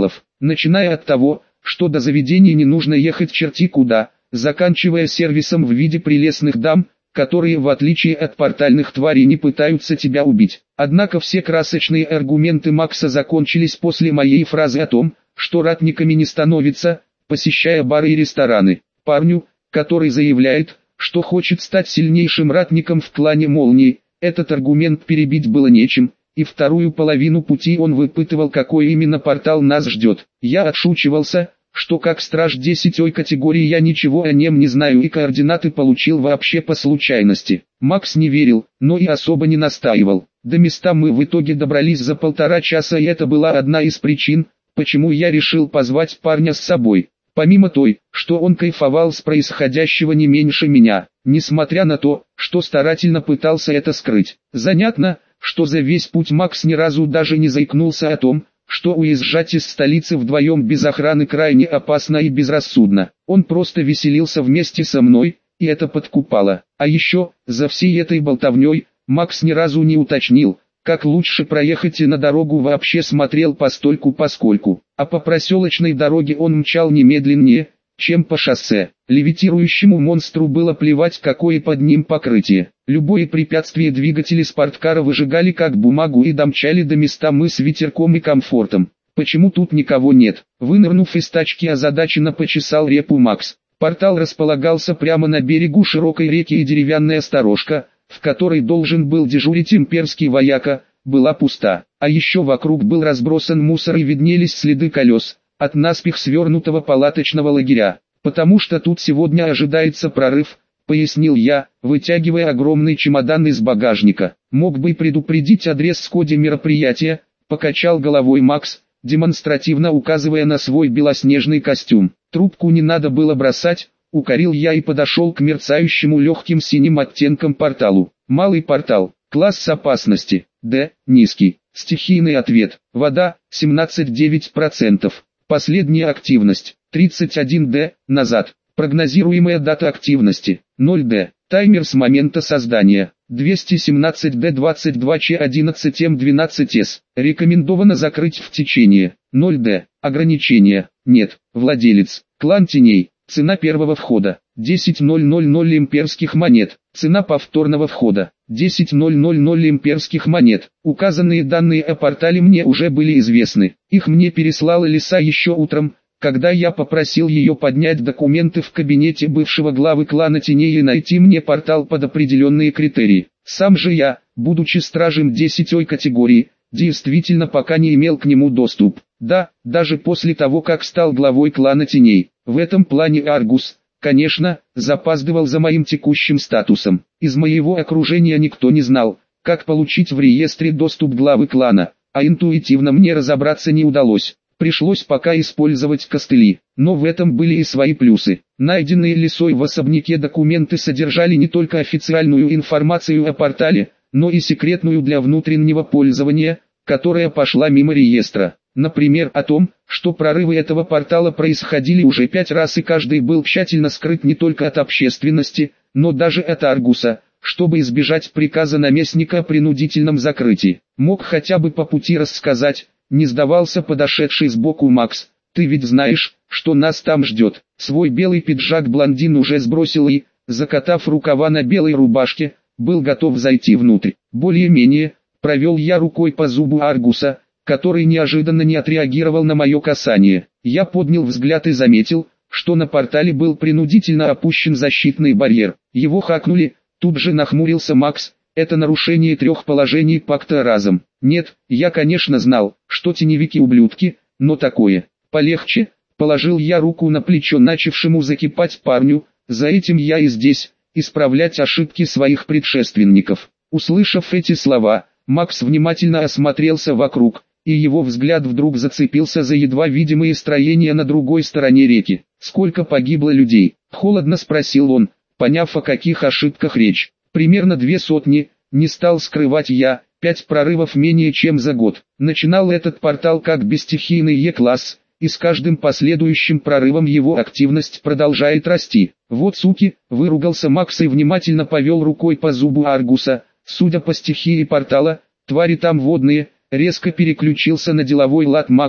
начиная от того, что до заведения не нужно ехать черти куда, заканчивая сервисом в виде прелестных дам, которые в отличие от портальных тварей не пытаются тебя убить. Однако все красочные аргументы Макса закончились после моей фразы о том, что ратниками не становится, посещая бары и рестораны. Парню, который заявляет, что хочет стать сильнейшим ратником в клане Молнии, этот аргумент перебить было нечем, и вторую половину пути он выпытывал, какой именно портал нас ждет. Я отшучивался, что как страж десятой категории я ничего о нем не знаю и координаты получил вообще по случайности. Макс не верил, но и особо не настаивал. До места мы в итоге добрались за полтора часа, и это была одна из причин, почему я решил позвать парня с собой. Помимо той, что он кайфовал с происходящего не меньше меня, несмотря на то, что старательно пытался это скрыть. Занятно, что за весь путь Макс ни разу даже не заикнулся о том, что уезжать из столицы вдвоем без охраны крайне опасно и безрассудно. Он просто веселился вместе со мной, и это подкупало. А еще, за всей этой болтовней, Макс ни разу не уточнил, как лучше проехать, и на дорогу вообще смотрел постольку-поскольку. А по проселочной дороге он мчал немедленнее, чем по шоссе. Левитирующему монстру было плевать, какое под ним покрытие. Любое препятствие двигатели спорткара выжигали как бумагу и домчали до места мы с ветерком и комфортом. Почему тут никого нет? Вынырнув из тачки, озадаченно почесал репу Макс. Портал располагался прямо на берегу широкой реки, и деревянная сторожка, в которой должен был дежурить имперский вояка, была пуста. А еще вокруг был разбросан мусор и виднелись следы колес от наспех свернутого палаточного лагеря. «Потому что тут сегодня ожидается прорыв», — пояснил я, вытягивая огромный чемодан из багажника. «Мог бы предупредить о дресс-коде мероприятия», — покачал головой Макс, демонстративно указывая на свой белоснежный костюм. «Трубку не надо было бросать», — укорил я и подошел к мерцающему легким синим оттенком порталу. «Малый портал, класс опасности, Д, низкий, стихийный ответ, вода, семнадцать целых девять десятых процента. Последняя активность, тридцать один дэ, назад. Прогнозируемая дата активности, ноль дэ. Таймер с момента создания, двести семнадцать дэ двадцать два че одиннадцать эм двенадцать эс. Рекомендовано закрыть в течение, ноль дэ. Ограничения, нет. Владелец, клан теней. Цена первого входа, десять тысяч имперских монет. Цена повторного входа, десять тысяч имперских монет. Указанные данные о портале мне уже были известны. Их мне переслала Лиса еще утром, когда я попросил ее поднять документы в кабинете бывшего главы клана теней и найти мне портал под определенные критерии. Сам же я, будучи стражем десятой категории, действительно пока не имел к нему доступ. Да, даже после того, как стал главой клана теней. В этом плане Аргус, конечно, запаздывал за моим текущим статусом. Из моего окружения никто не знал, как получить в реестре доступ главы клана, а интуитивно мне разобраться не удалось. Пришлось пока использовать костыли, но в этом были и свои плюсы. Найденные Лисой в особняке документы содержали не только официальную информацию о портале, но и секретную для внутреннего пользования, которая пошла мимо реестра. Например, о том, что прорывы этого портала происходили уже пять раз и каждый был тщательно скрыт не только от общественности, но даже от Аргуса, чтобы избежать приказа наместника о принудительном закрытии. Мог хотя бы по пути рассказать, не сдавался подошедший сбоку Макс. «Ты ведь знаешь, что нас там ждет». Свой белый пиджак блондин уже сбросил и, закатав рукава на белой рубашке, был готов зайти внутрь. Более-менее, провел я рукой по зубу Аргуса, который неожиданно не отреагировал на мое касание. Я поднял взгляд и заметил, что на портале был принудительно опущен защитный барьер. Его хакнули, тут же нахмурился Макс. Это нарушение трех положений пакта разом. Нет, я конечно знал, что теневики ублюдки, но такое. Полегче, положил я руку на плечо начавшему закипать парню, за этим я и здесь, исправлять ошибки своих предшественников. Услышав эти слова, Макс внимательно осмотрелся вокруг, и его взгляд вдруг зацепился за едва видимые строения на другой стороне реки. «Сколько погибло людей?» — холодно спросил он, поняв, о каких ошибках речь. «Примерно две сотни», не стал скрывать я, пять прорывов менее чем за год. Начинал этот портал как бесстихийный Е-класс, и с каждым последующим прорывом его активность продолжает расти. «Вот суки», — выругался Макс и внимательно повел рукой по зубу Аргуса. «Судя по стихии портала, твари там водные». Резко переключился на деловой лад Макс.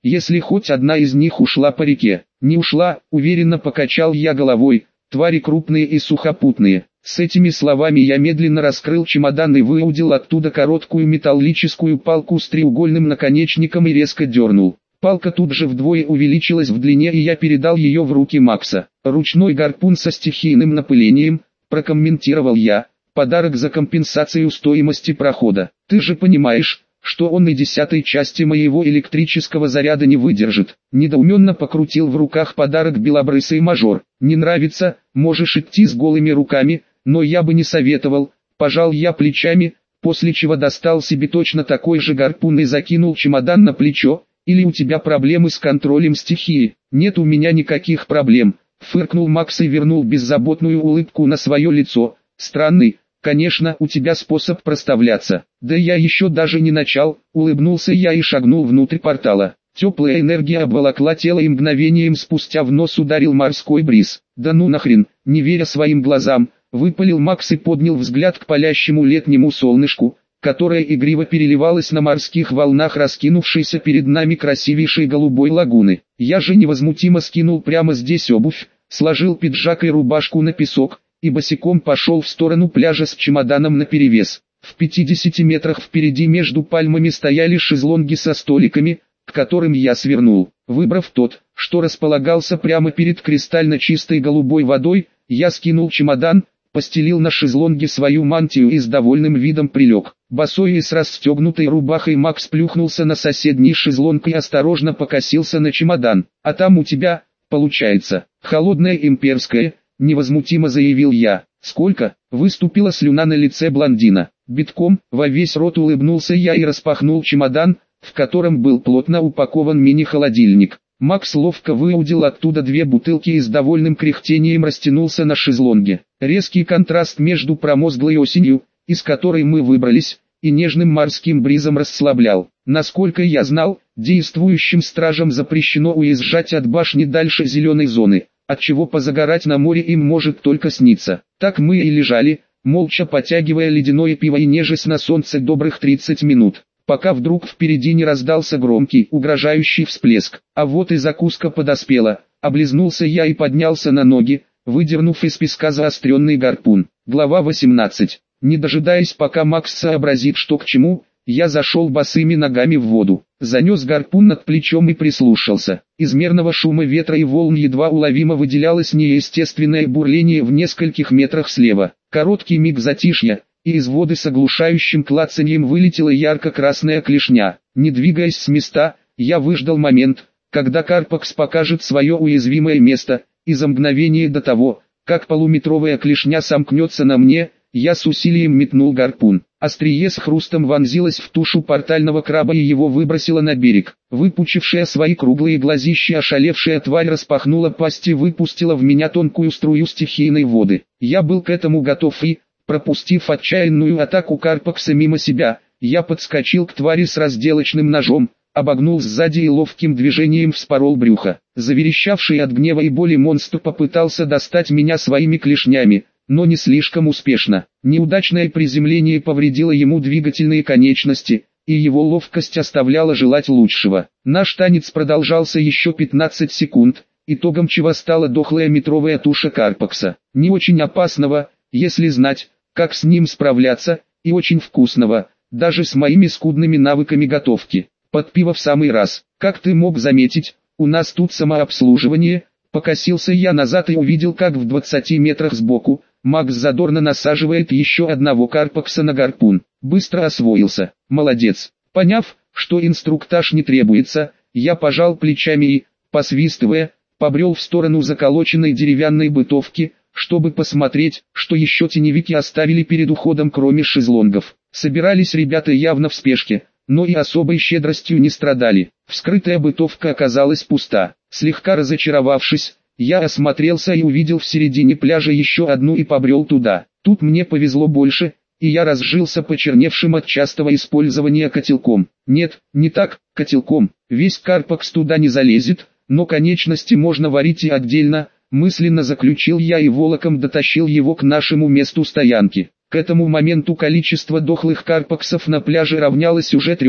если хоть одна из них ушла по реке. Не ушла, уверенно покачал я головой, твари крупные и сухопутные. С этими словами я медленно раскрыл чемодан и выудил оттуда короткую металлическую палку с треугольным наконечником и резко дернул. Палка тут же вдвое увеличилась в длине, и я передал ее в руки Макса. «Ручной гарпун со стихийным напылением», – прокомментировал я, – «подарок за компенсацию стоимости прохода. Ты же понимаешь, что он и десятой части моего электрического заряда не выдержит». Недоуменно покрутил в руках подарок белобрысый мажор. «Не нравится, можешь идти с голыми руками, но я бы не советовал», – пожал я плечами, после чего достал себе точно такой же гарпун и закинул чемодан на плечо. «Или у тебя проблемы с контролем стихии?» «Нет, у меня никаких проблем», – фыркнул Макс и вернул беззаботную улыбку на свое лицо. «Странный, конечно, у тебя способ проставляться». «Да я еще даже не начал», – улыбнулся я и шагнул внутрь портала. Теплая энергия обволокла тело, и мгновением спустя в нос ударил морской бриз. «Да ну нахрен», – не веря своим глазам, выпалил Макс и поднял взгляд к палящему летнему солнышку, которая игриво переливалась на морских волнах раскинувшейся перед нами красивейшей голубой лагуны. Я же невозмутимо скинул прямо здесь обувь, сложил пиджак и рубашку на песок, и босиком пошел в сторону пляжа с чемоданом наперевес. В пятидесяти метрах впереди между пальмами стояли шезлонги со столиками, к которым я свернул. Выбрав тот, что располагался прямо перед кристально чистой голубой водой, я скинул чемодан, постелил на шезлонге свою мантию и с довольным видом прилег. Босой и с расстегнутой рубахой Макс плюхнулся на соседний шезлонг и осторожно покосился на чемодан. «А там у тебя, получается, холодное имперское», — невозмутимо заявил я. «Сколько?» — выступила слюна на лице блондина. Битком, во весь рот улыбнулся я и распахнул чемодан, в котором был плотно упакован мини-холодильник. Макс ловко выудил оттуда две бутылки и с довольным кряхтением растянулся на шезлонге. Резкий контраст между промозглой осенью, из которой мы выбрались, и нежным морским бризом расслаблял. Насколько я знал, действующим стражам запрещено уезжать от башни дальше зеленой зоны, отчего позагорать на море им может только сниться. Так мы и лежали, молча потягивая ледяное пиво и нежесть на солнце добрых тридцать минут, пока вдруг впереди не раздался громкий, угрожающий всплеск. А вот и закуска подоспела. Облизнулся я и поднялся на ноги, выдернув из песка заостренный гарпун. Глава восемнадцать. Не дожидаясь, пока Макс сообразит, что к чему, я зашел босыми ногами в воду, занес гарпун над плечом и прислушался. Из мерного шума ветра и волн едва уловимо выделялось неестественное бурление в нескольких метрах слева. Короткий миг затишья, и из воды с оглушающим клацаньем вылетела ярко-красная клешня. Не двигаясь с места, я выждал момент, когда Карпакс покажет свое уязвимое место, и за мгновение до того, как полуметровая клешня сомкнется на мне, я с усилием метнул гарпун. Острие с хрустом вонзилось в тушу портального краба и его выбросило на берег. Выпучившая свои круглые глазища ошалевшая тварь распахнула пасть и выпустила в меня тонкую струю стихийной воды. Я был к этому готов и, пропустив отчаянную атаку Карпакса мимо себя, я подскочил к твари с разделочным ножом, обогнул сзади и ловким движением вспорол брюхо. Заверещавший от гнева и боли монстр попытался достать меня своими клешнями, но не слишком успешно. Неудачное приземление повредило ему двигательные конечности, и его ловкость оставляла желать лучшего. Наш танец продолжался еще пятнадцать секунд, итогом чего стала дохлая метровая туша Карпакса. Не очень опасного, если знать, как с ним справляться, и очень вкусного, даже с моими скудными навыками готовки. Под пиво в самый раз. Как ты мог заметить, у нас тут самообслуживание. Покосился я назад и увидел, как в двадцати метрах сбоку Макс задорно насаживает еще одного Карпакса на гарпун. Быстро освоился. Молодец. Поняв, что инструктаж не требуется, я пожал плечами и, посвистывая, побрел в сторону заколоченной деревянной бытовки, чтобы посмотреть, что еще теневики оставили перед уходом кроме шезлонгов. Собирались ребята явно в спешке, но и особой щедростью не страдали. Вскрытая бытовка оказалась пуста. Слегка разочаровавшись, я осмотрелся и увидел в середине пляжа еще одну и побрел туда. Тут мне повезло больше, и я разжился почерневшим от частого использования котелком. Нет, не так, котелком. Весь Карпакс туда не залезет, но конечности можно варить и отдельно, мысленно заключил я и волоком дотащил его к нашему месту стоянки. К этому моменту количество дохлых карпаксов на пляже равнялось уже трем,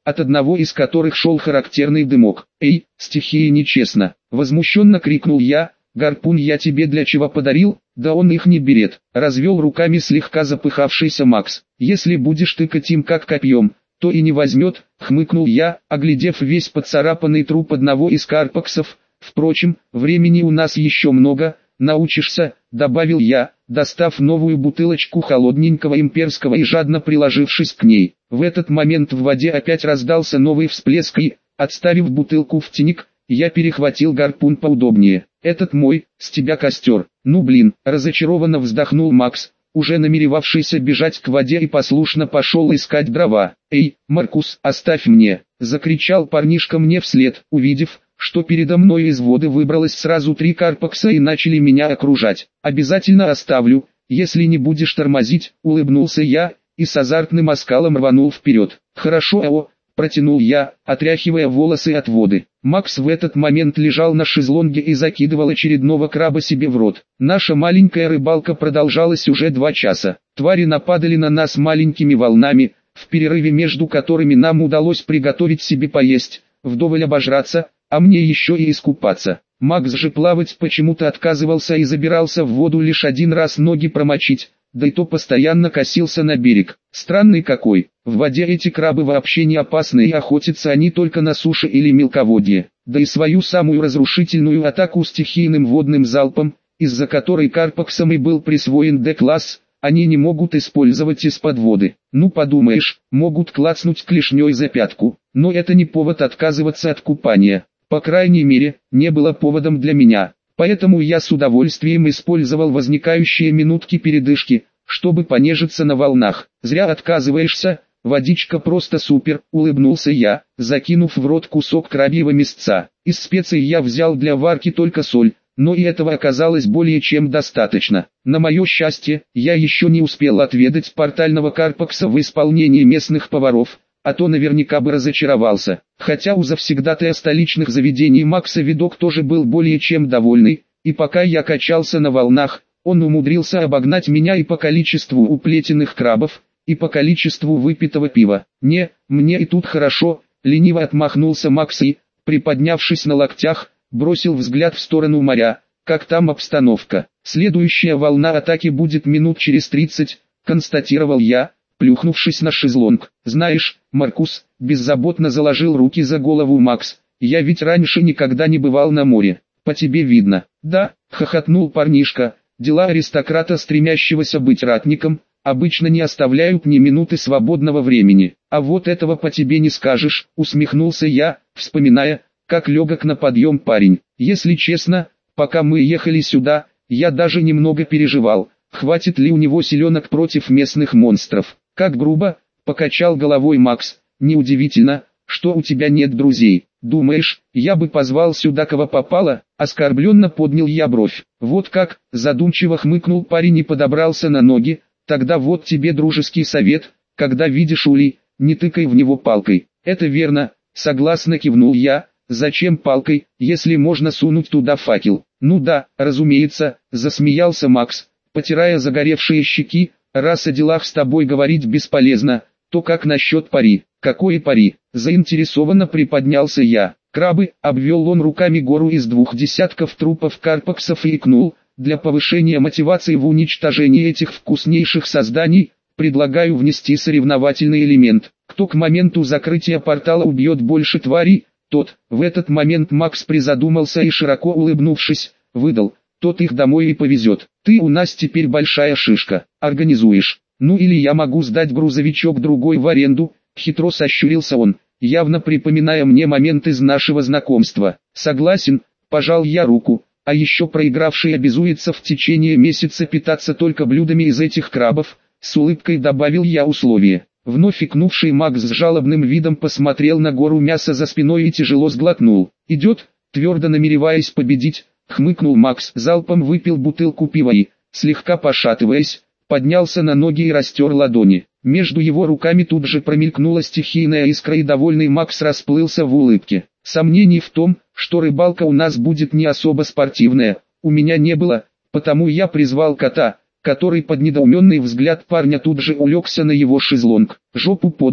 от одного из которых шел характерный дымок. «Эй, стихия нечестно!» — возмущенно крикнул я. «Гарпун я тебе для чего подарил? Да он их не берет», — развел руками слегка запыхавшийся Макс. «Если будешь тыкать им как копьем, то и не возьмет», — хмыкнул я, оглядев весь поцарапанный труп одного из карпаксов. «Впрочем, времени у нас еще много, научишься», — добавил я, достав новую бутылочку холодненького имперского и жадно приложившись к ней. В этот момент в воде опять раздался новый всплеск и, отставив бутылку в тенек, я перехватил гарпун поудобнее. «Этот мой, с тебя костер». «Ну блин», — разочарованно вздохнул Макс, уже намеревавшийся бежать к воде, и послушно пошел искать дрова. «Эй, Маркус, оставь мне!» — закричал парнишка мне вслед, увидев, что передо мной из воды выбралось сразу три карпакса и начали меня окружать. «Обязательно оставлю, если не будешь тормозить», — улыбнулся я, и с азартным оскалом рванул вперед. «Хорошо, Ао», — протянул я, отряхивая волосы от воды. Макс в этот момент лежал на шезлонге и закидывал очередного краба себе в рот. Наша маленькая рыбалка продолжалась уже два часа. Твари нападали на нас маленькими волнами, в перерыве между которыми нам удалось приготовить себе поесть, вдоволь обожраться, а мне еще и искупаться. Макс же плавать почему-то отказывался и забирался в воду лишь один раз ноги промочить, да и то постоянно косился на берег. Странный какой. В воде эти крабы вообще не опасны, и охотятся они только на суше или мелководье. Да и свою самую разрушительную атаку стихийным водным залпом, из-за которой карпаксам и был присвоен Д-класс, они не могут использовать из-под воды. Ну подумаешь, могут клацнуть клешней за пятку, но это не повод отказываться от купания. По крайней мере, не было поводом для меня. Поэтому я с удовольствием использовал возникающие минутки передышки, чтобы понежиться на волнах. «Зря отказываешься, водичка просто супер», — улыбнулся я, закинув в рот кусок крабьего мясца. Из специй я взял для варки только соль, но и этого оказалось более чем достаточно. На мое счастье, я еще не успел отведать портального карпакса в исполнении местных поваров, а то наверняка бы разочаровался. Хотя у завсегдатая столичных заведений Макса видок тоже был более чем довольный, и пока я качался на волнах, он умудрился обогнать меня и по количеству уплетенных крабов, и по количеству выпитого пива. «Не, мне и тут хорошо», — лениво отмахнулся Макс и, приподнявшись на локтях, бросил взгляд в сторону моря. «Как там обстановка?» «Следующая волна атаки будет минут через тридцать», — констатировал я, плюхнувшись на шезлонг. «Знаешь, Маркус», — беззаботно заложил руки за голову Макс, — «я ведь раньше никогда не бывал на море. По тебе видно». «Да», — хохотнул парнишка, — «дела аристократа, стремящегося быть ратником, обычно не оставляют ни минуты свободного времени». «А вот этого по тебе не скажешь», — усмехнулся я, вспоминая, как легок на подъем парень. «Если честно, пока мы ехали сюда, я даже немного переживал, хватит ли у него силенок против местных монстров». «Как грубо», — покачал головой Макс, — «неудивительно, что у тебя нет друзей. Думаешь, я бы позвал сюда кого попало?» Оскорбленно поднял я бровь. «Вот как», — задумчиво хмыкнул парень и подобрался на ноги. «Тогда вот тебе дружеский совет, когда видишь улей, не тыкай в него палкой». «Это верно», — согласно кивнул я. «Зачем палкой, если можно сунуть туда факел?» «Ну да, разумеется», — засмеялся Макс, потирая загоревшие щеки. «Раз о делах с тобой говорить бесполезно, то как насчет пари?» «Какое пари?» — заинтересованно приподнялся я. «Крабы», — обвел он руками гору из двух десятков трупов карпаксов и икнул. «Для повышения мотивации в уничтожении этих вкуснейших созданий, предлагаю внести соревновательный элемент. Кто к моменту закрытия портала убьет больше тварей, тот». В этот момент Макс призадумался и, широко улыбнувшись, выдал: «Тот их домой и повезет. Ты у нас теперь большая шишка. Организуешь? Ну или я могу сдать грузовичок другой в аренду». Хитро сощурился он, явно припоминая мне момент из нашего знакомства. «Согласен», — пожал я руку. «А еще проигравший обязуется в течение месяца питаться только блюдами из этих крабов», — с улыбкой добавил я условие. Вновь икнувший Макс с жалобным видом посмотрел на гору мяса за спиной и тяжело сглотнул. «Идет», — твердо намереваясь победить, хмыкнул Макс, залпом выпил бутылку пива и, слегка пошатываясь, поднялся на ноги и растер ладони. Между его руками тут же промелькнула стихийная искра, и довольный Макс расплылся в улыбке. Сомнений в том, что рыбалка у нас будет не особо спортивная, у меня не было, потому я призвал кота, который под недоуменный взгляд парня тут же улегся на его шезлонг. «Жопу поднял»,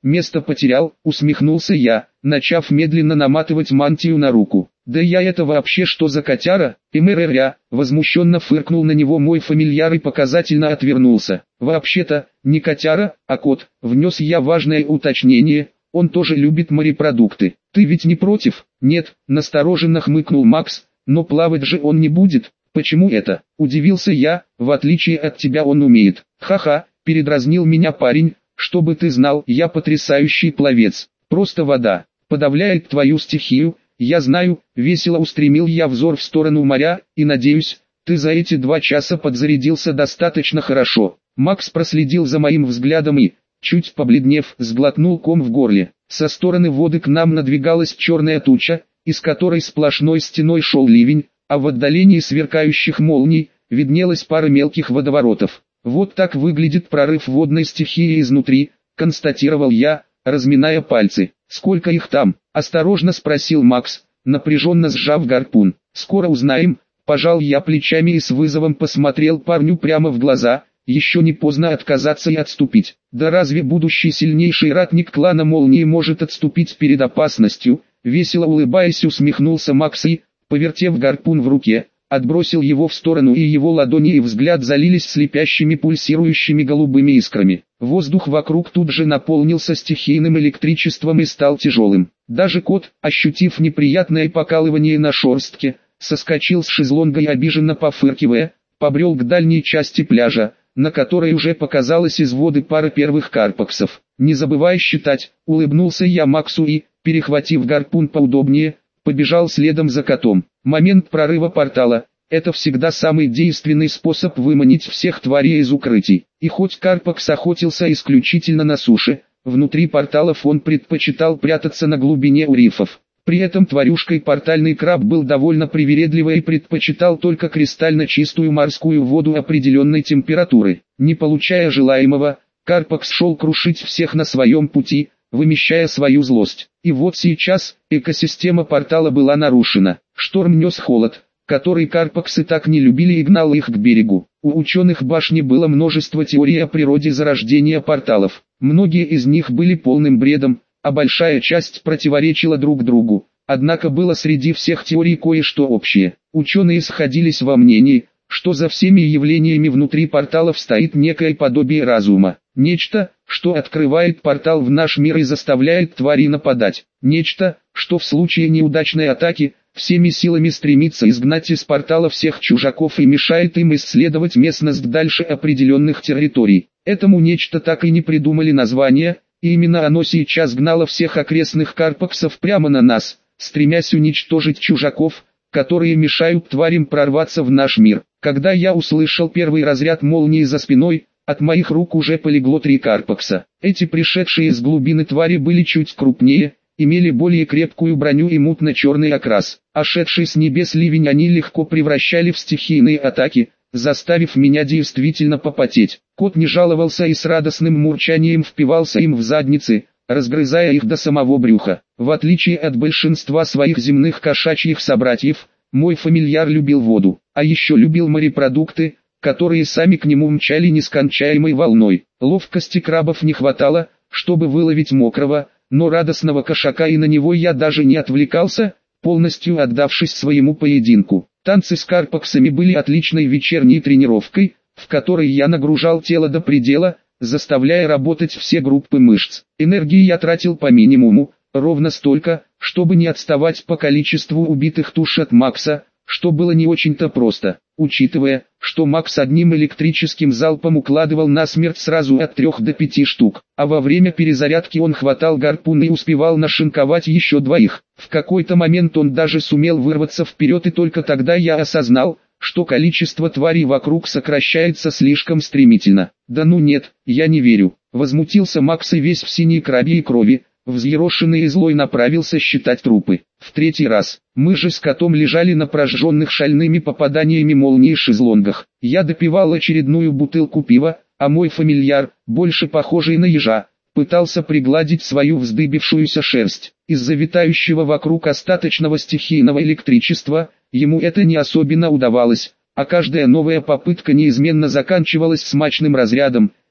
место потерял, усмехнулся я, начав медленно наматывать мантию на руку. Да я это вообще что за котяра? Эмэрэря, возмущенно фыркнул на него мой фамильяр и показательно отвернулся. Вообще-то, не котяра, а кот, внес я важное уточнение, он тоже любит морепродукты. Ты ведь не против? Нет, настороженно хмыкнул Макс, но плавать же он не будет. Почему это? Удивился я, в отличие от тебя он умеет. Ха-ха, передразнил меня парень, чтобы ты знал, я потрясающий пловец. Просто вода подавляет твою стихию. Я знаю, весело устремил я взор в сторону моря, и надеюсь, ты за эти два часа подзарядился достаточно хорошо. Макс проследил за моим взглядом и, чуть побледнев, сглотнул ком в горле. Со стороны воды к нам надвигалась черная туча, из которой сплошной стеной шел ливень, а в отдалении сверкающих молний, виднелась пара мелких водоворотов. Вот так выглядит прорыв водной стихии изнутри, констатировал я, разминая пальцы. «Сколько их там?» – осторожно спросил Макс, напряженно сжав гарпун. «Скоро узнаем», – пожал я плечами и с вызовом посмотрел парню прямо в глаза, еще не поздно отказаться и отступить. Да разве будущий сильнейший ратник клана Молнии может отступить перед опасностью? Весело улыбаясь усмехнулся Макс и, повертев гарпун в руке, отбросил его в сторону, и его ладони и взгляд залились слепящими пульсирующими голубыми искрами. Воздух вокруг тут же наполнился стихийным электричеством и стал тяжелым. Даже кот, ощутив неприятное покалывание на шерстке, соскочил с шезлонга и, обиженно пофыркивая, побрел к дальней части пляжа, на которой уже показалась из воды пара первых карпаксов. «Не забывай считать», — улыбнулся я Максу и, перехватив гарпун поудобнее, побежал следом за котом. Момент прорыва портала — это всегда самый действенный способ выманить всех тварей из укрытий. И хоть карпакс охотился исключительно на суше, внутри порталов он предпочитал прятаться на глубине у рифов. При этом тварюшкой портальный краб был довольно привередливый и предпочитал только кристально чистую морскую воду определенной температуры. Не получая желаемого, карпакс шел крушить всех на своем пути, вымещая свою злость. И вот сейчас экосистема портала была нарушена. Шторм нес холод, который карпаксы так не любили, и гнал их к берегу. У ученых башни было множество теорий о природе зарождения порталов. Многие из них были полным бредом, а большая часть противоречила друг другу. Однако было среди всех теорий кое-что общее. Ученые сходились во мнении, что за всеми явлениями внутри порталов стоит некое подобие разума. Нечто, что открывает портал в наш мир и заставляет тварей нападать. Нечто, что в случае неудачной атаки, всеми силами стремится изгнать из портала всех чужаков и мешает им исследовать местность дальше определенных территорий. Этому нечто так и не придумали название, и именно оно сейчас гнало всех окрестных карпаксов прямо на нас, стремясь уничтожить чужаков, которые мешают тварям прорваться в наш мир. Когда я услышал первый разряд молнии за спиной, от моих рук уже полегло три карпакса. Эти пришедшие из глубины твари были чуть крупнее, имели более крепкую броню и мутно-черный окрас. А шедший с небес ливень они легко превращали в стихийные атаки, заставив меня действительно попотеть. Кот не жаловался и с радостным мурчанием впивался им в задницы, разгрызая их до самого брюха. В отличие от большинства своих земных кошачьих собратьев, мой фамильяр любил воду, а еще любил морепродукты, которые сами к нему мчали нескончаемой волной. Ловкости крабов не хватало, чтобы выловить мокрого, но радостного кошака, и на него я даже не отвлекался, полностью отдавшись своему поединку. Танцы с карпаксами были отличной вечерней тренировкой, в которой я нагружал тело до предела, заставляя работать все группы мышц. Энергии я тратил по минимуму, ровно столько, чтобы не отставать по количеству убитых туш от Макса, что было не очень-то просто, учитывая, что Макс одним электрическим залпом укладывал на смерть сразу от трех до пяти штук, а во время перезарядки он хватал гарпун и успевал нашинковать еще двоих. В какой-то момент он даже сумел вырваться вперед, и только тогда я осознал, что количество тварей вокруг сокращается слишком стремительно. «Да ну нет, я не верю», — возмутился Макс, и весь в синей крабьей крови, взъерошенный и злой, направился считать трупы. В третий раз, мы же с котом лежали на прожженных шальными попаданиями молнии шезлонгах. Я допивал очередную бутылку пива, а мой фамильяр, больше похожий на ежа, пытался пригладить свою вздыбившуюся шерсть. Из-за витающего вокруг остаточного стихийного электричества, ему это не особенно удавалось, а каждая новая попытка неизменно заканчивалась смачным разрядом,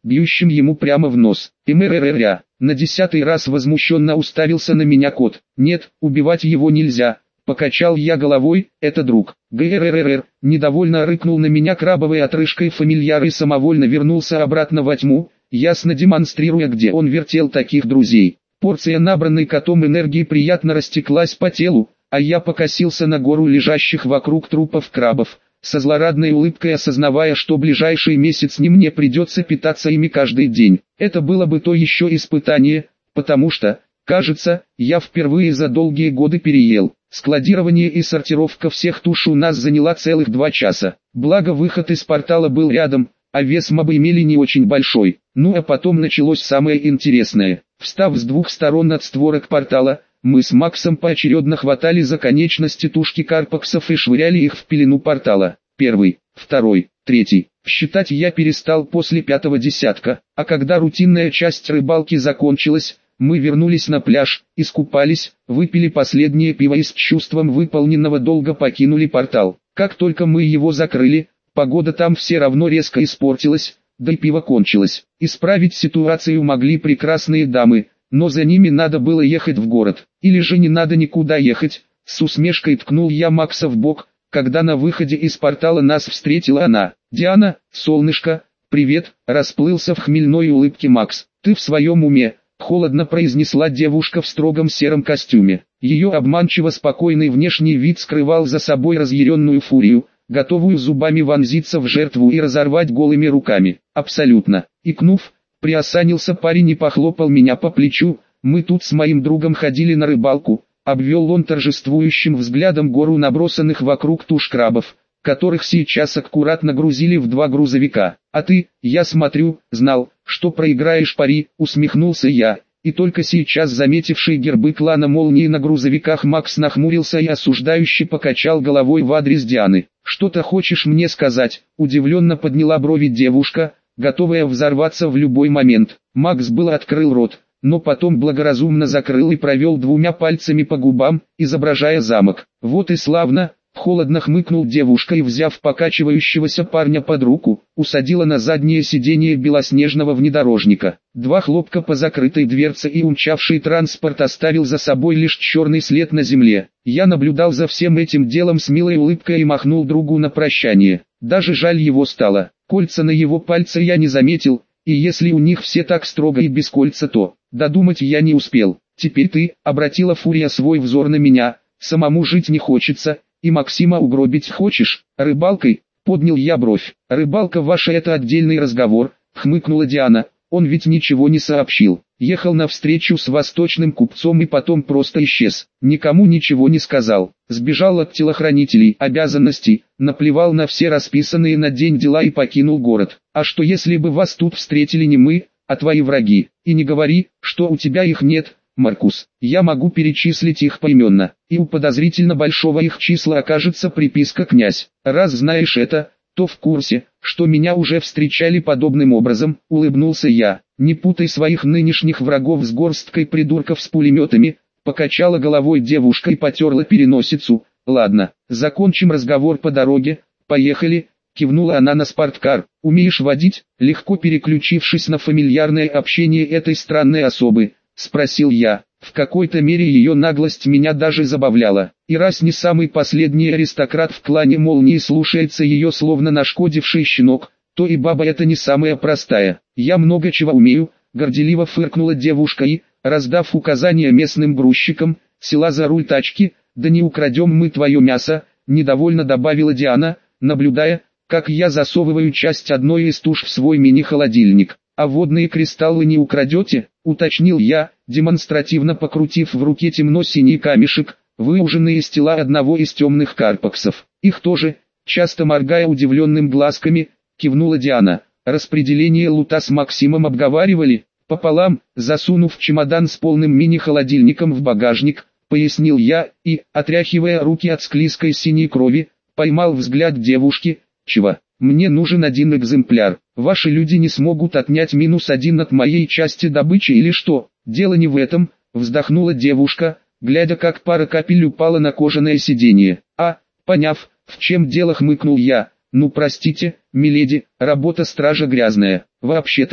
бьющим ему прямо в нос. «Мрррря!» На десятый раз возмущенно уставился на меня кот. «Нет, убивать его нельзя!» Покачал я головой, это друг. «Гррррр!» Недовольно рыкнул на меня крабовой отрыжкой фамильяр и самовольно вернулся обратно во тьму, ясно демонстрируя, где он вертел таких друзей. Порция набранной котом энергии приятно растеклась по телу, а я покосился на гору лежащих вокруг трупов крабов, со злорадной улыбкой осознавая, что ближайший месяц не мне придется питаться ими каждый день. Это было бы то еще испытание, потому что, кажется, я впервые за долгие годы переел. Складирование и сортировка всех туш у нас заняла целых два часа. Благо выход из портала был рядом, а вес мобы имели не очень большой. Ну а потом началось самое интересное. Встав с двух сторон от створок портала, мы с Максом поочередно хватали за конечности тушки карпаксов и швыряли их в пелену портала. Первый, второй, третий. Считать я перестал после пятого десятка, а когда рутинная часть рыбалки закончилась, мы вернулись на пляж, искупались, выпили последнее пиво и с чувством выполненного долга покинули портал. Как только мы его закрыли, погода там все равно резко испортилась, да и пиво кончилось. Исправить ситуацию могли прекрасные дамы, но за ними надо было ехать в город. Или же не надо никуда ехать, с усмешкой ткнул я Макса в бок, когда на выходе из портала нас встретила она. «Диана, солнышко, привет», расплылся в хмельной улыбке Макс. «Ты в своем уме?» Холодно произнесла девушка в строгом сером костюме. Ее обманчиво спокойный внешний вид скрывал за собой разъяренную фурию, готовую зубами вонзиться в жертву и разорвать голыми руками. Абсолютно. Икнув, приосанился парень и похлопал меня по плечу. «Мы тут с моим другом ходили на рыбалку», обвел он торжествующим взглядом гору набросанных вокруг туш крабов, которых сейчас аккуратно грузили в два грузовика. «А ты, я смотрю, знал, что проиграешь пари», усмехнулся я, и только сейчас заметивший гербы клана Молнии на грузовиках Макс нахмурился и осуждающе покачал головой в адрес Дианы. «Что-то хочешь мне сказать?» Удивленно подняла брови девушка, готовая взорваться в любой момент. Макс был открыл рот, но потом благоразумно закрыл и провел двумя пальцами по губам, изображая замок. «Вот и славно!» Холодно хмыкнул девушка и, взяв покачивающегося парня под руку, усадила на заднее сиденье белоснежного внедорожника. Два хлопка по закрытой дверце и умчавший транспорт оставил за собой лишь черный след на земле. Я наблюдал за всем этим делом с милой улыбкой и махнул другу на прощание. Даже жаль его стало. Кольца на его пальце я не заметил, и если у них все так строго и без кольца, то додумать я не успел. «Теперь ты», — обратила фурия свой взор на меня, — «самому жить не хочется». «И Максима угробить хочешь? Рыбалкой?» — поднял я бровь. «Рыбалка ваша — это отдельный разговор», — хмыкнула Диана. «Он ведь ничего не сообщил. Ехал на встречу с восточным купцом и потом просто исчез. Никому ничего не сказал. Сбежал от телохранителей, обязанностей, наплевал на все расписанные на день дела и покинул город. А что если бы вас тут встретили не мы, а твои враги? И не говори, что у тебя их нет, Маркус. Я могу перечислить их поименно, и у подозрительно большого их числа окажется приписка «князь». Раз знаешь это, то в курсе, что меня уже встречали подобным образом», — улыбнулся я. «Не путай своих нынешних врагов с горсткой придурков с пулеметами», — покачала головой девушка и потерла переносицу. «Ладно, закончим разговор по дороге, поехали», — кивнула она на спорткар. «Умеешь водить?» Легко переключившись на фамильярное общение этой странной особы, спросил я. В какой-то мере ее наглость меня даже забавляла. И раз не самый последний аристократ в клане Молнии слушается ее словно нашкодивший щенок, то и баба это не самая простая. «Я много чего умею», — горделиво фыркнула девушка и, раздав указания местным грузчикам, села за руль тачки. «Да не украдем мы твое мясо», — недовольно добавила Диана, наблюдая, как я засовываю часть одной из туш в свой мини-холодильник. «А водные кристаллы не украдете?» — уточнил я, демонстративно покрутив в руке темно-синий камешек, выуженный из тела одного из темных карпаксов. «Их тоже», часто моргая удивленным глазками, кивнула Диана. «Распределение лута с Максимом обговаривали?» «Пополам», засунув чемодан с полным мини-холодильником в багажник, пояснил я и, отряхивая руки от склизкой синей крови, поймал взгляд девушки. «Чего? Мне нужен один экземпляр. Ваши люди не смогут отнять минус один от моей части добычи или что?» «Дело не в этом», вздохнула девушка, глядя как пара капель упала на кожаное сиденье. «А, поняв, в чем дело», хмыкнул я. «Ну простите, миледи, работа стража грязная. Вообще-то,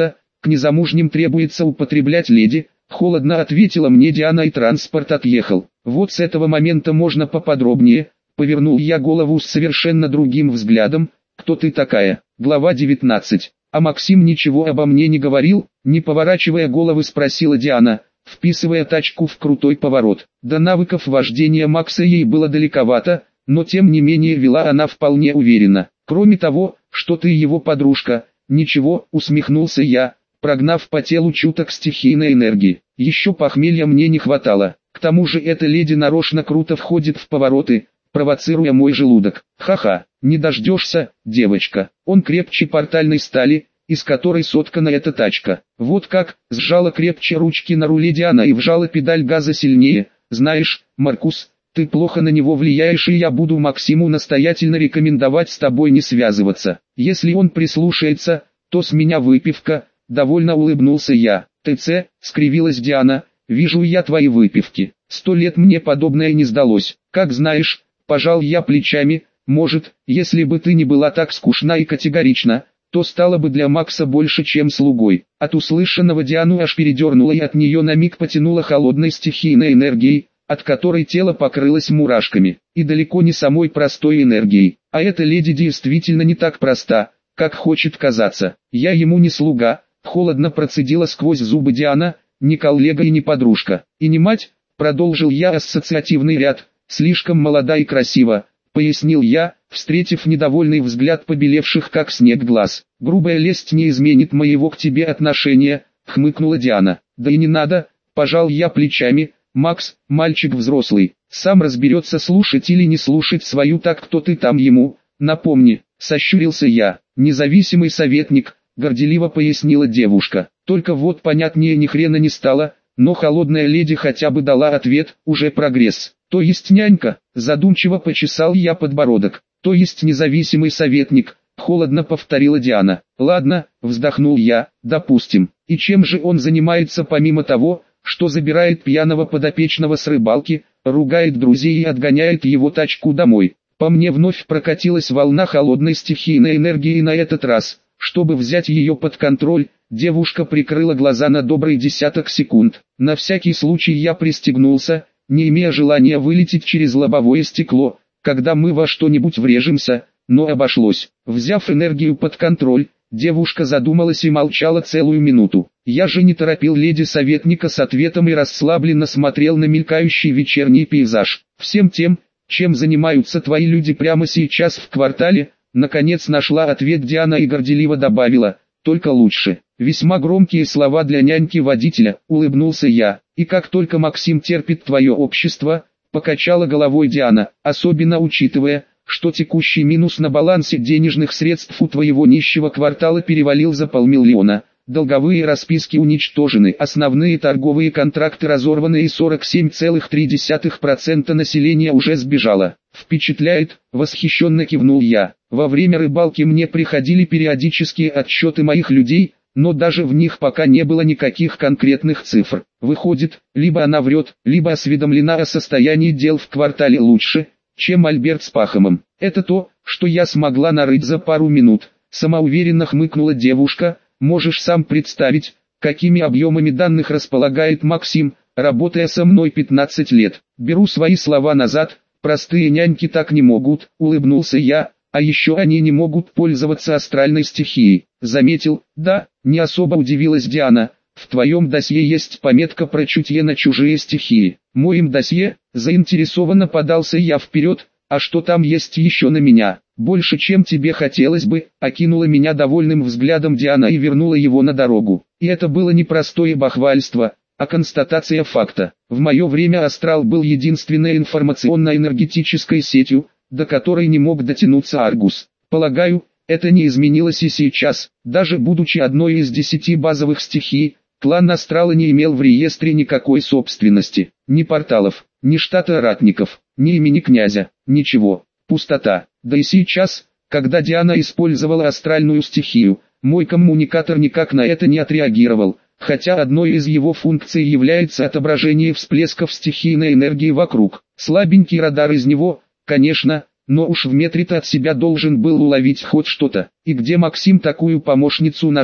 К незамужним требуется употреблять леди, холодно ответила мне Диана, и транспорт отъехал. Вот с этого момента можно поподробнее. Повернул я голову с совершенно другим взглядом. Кто ты такая? Глава девятнадцать. А Максим ничего обо мне не говорил? Не поворачивая головы, спросила Диана, вписывая тачку в крутой поворот. До навыков вождения Макса ей было далековато, но тем не менее вела она вполне уверенно. Кроме того, что ты его подружка. Ничего, усмехнулся я, прогнав по телу чуток стихийной энергии. Еще похмелья мне не хватало. К тому же эта леди нарочно круто входит в повороты, провоцируя мой желудок. Ха-ха, не дождешься, девочка. Он крепче портальной стали, из которой соткана эта тачка. Вот как, сжала крепче ручки на руле Диана и вжала педаль газа сильнее. Знаешь, Маркус, ты плохо на него влияешь, и я буду Максиму настоятельно рекомендовать с тобой не связываться. Если он прислушается, то с меня выпивка. Довольно улыбнулся я. ТЦ, скривилась Диана, вижу я твои выпивки. Сто лет мне подобное не сдалось. Как знаешь, пожал я плечами. Может, если бы ты не была так скучна и категорична, то стала бы для Макса больше, чем слугой. От услышанного Диану аж передернула, и от нее на миг потянула холодной стихийной энергией, от которой тело покрылось мурашками. И далеко не самой простой энергией. А эта леди действительно не так проста, как хочет казаться. Я ему не слуга. Холодно процедила сквозь зубы Диана, не коллега и не подружка. И не мать, продолжил я ассоциативный ряд, слишком молода и красива, пояснил я, встретив недовольный взгляд побелевших как снег глаз. Грубая лесть не изменит моего к тебе отношения, хмыкнула Диана. Да и не надо, пожал я плечами. Макс, мальчик взрослый, сам разберется, слушать или не слушать свою, так кто ты там ему, напомни, сощурился я. Независимый советник, горделиво пояснила девушка. Только вот понятнее ни хрена не стало, но холодная леди хотя бы дала ответ, уже прогресс. То есть нянька, задумчиво почесал я подбородок. То есть независимый советник, холодно повторила Диана. Ладно, вздохнул я, допустим. И чем же он занимается помимо того, что забирает пьяного подопечного с рыбалки, ругает друзей и отгоняет его тачку домой? По мне вновь прокатилась волна холодной стихийной энергии, и на этот раз, чтобы взять ее под контроль, девушка прикрыла глаза на добрый десяток секунд. На всякий случай я пристегнулся, не имея желания вылететь через лобовое стекло, когда мы во что-нибудь врежемся, но обошлось. Взяв энергию под контроль, девушка задумалась и молчала целую минуту. Я же не торопил леди-советника с ответом и расслабленно смотрел на мелькающий вечерний пейзаж. Всем тем, чем занимаются твои люди прямо сейчас в квартале, наконец нашла ответ Диана и горделиво добавила, только лучше. Весьма громкие слова для няньки-водителя, улыбнулся я. И как только Максим терпит твое общество, покачала головой Диана, особенно учитывая, что текущий минус на балансе денежных средств у твоего нищего квартала перевалил за полмиллиона. Долговые расписки уничтожены, основные торговые контракты разорваны и сорок семь целых три десятых процента населения уже сбежало. Впечатляет, восхищенно кивнул я. Во время рыбалки мне приходили периодические отчеты моих людей, но даже в них пока не было никаких конкретных цифр. Выходит, либо она врет, либо осведомлена о состоянии дел в квартале лучше, чем Альберт с Пахомом. Это то, что я смогла нарыть за пару минут. Самоуверенно хмыкнула девушка. Можешь сам представить, какими объемами данных располагает Максим, работая со мной пятнадцать лет. Беру свои слова назад, простые няньки так не могут, улыбнулся я, а еще они не могут пользоваться астральной стихией. Заметил, да, не особо удивилась Диана, в твоем досье есть пометка про чутье на чужие стихии. Моим досье, заинтересованно подался я вперед, а что там есть еще на меня? Больше, чем тебе хотелось бы, окинула меня довольным взглядом Диана и вернула его на дорогу. И это было не простое бахвальство, а констатация факта. В мое время Астрал был единственной информационно-энергетической сетью, до которой не мог дотянуться Аргус. Полагаю, это не изменилось и сейчас. Даже будучи одной из десяти базовых стихий, клан Астрала не имел в реестре никакой собственности. Ни порталов, ни штата ратников, ни имени князя, ничего. Пустота. Да и сейчас, когда Диана использовала астральную стихию, мой коммуникатор никак на это не отреагировал, хотя одной из его функций является отображение всплесков стихийной энергии вокруг. Слабенький радар из него, конечно, но уж в метре-то от себя должен был уловить хоть что-то. И где Максим такую помощницу нашел?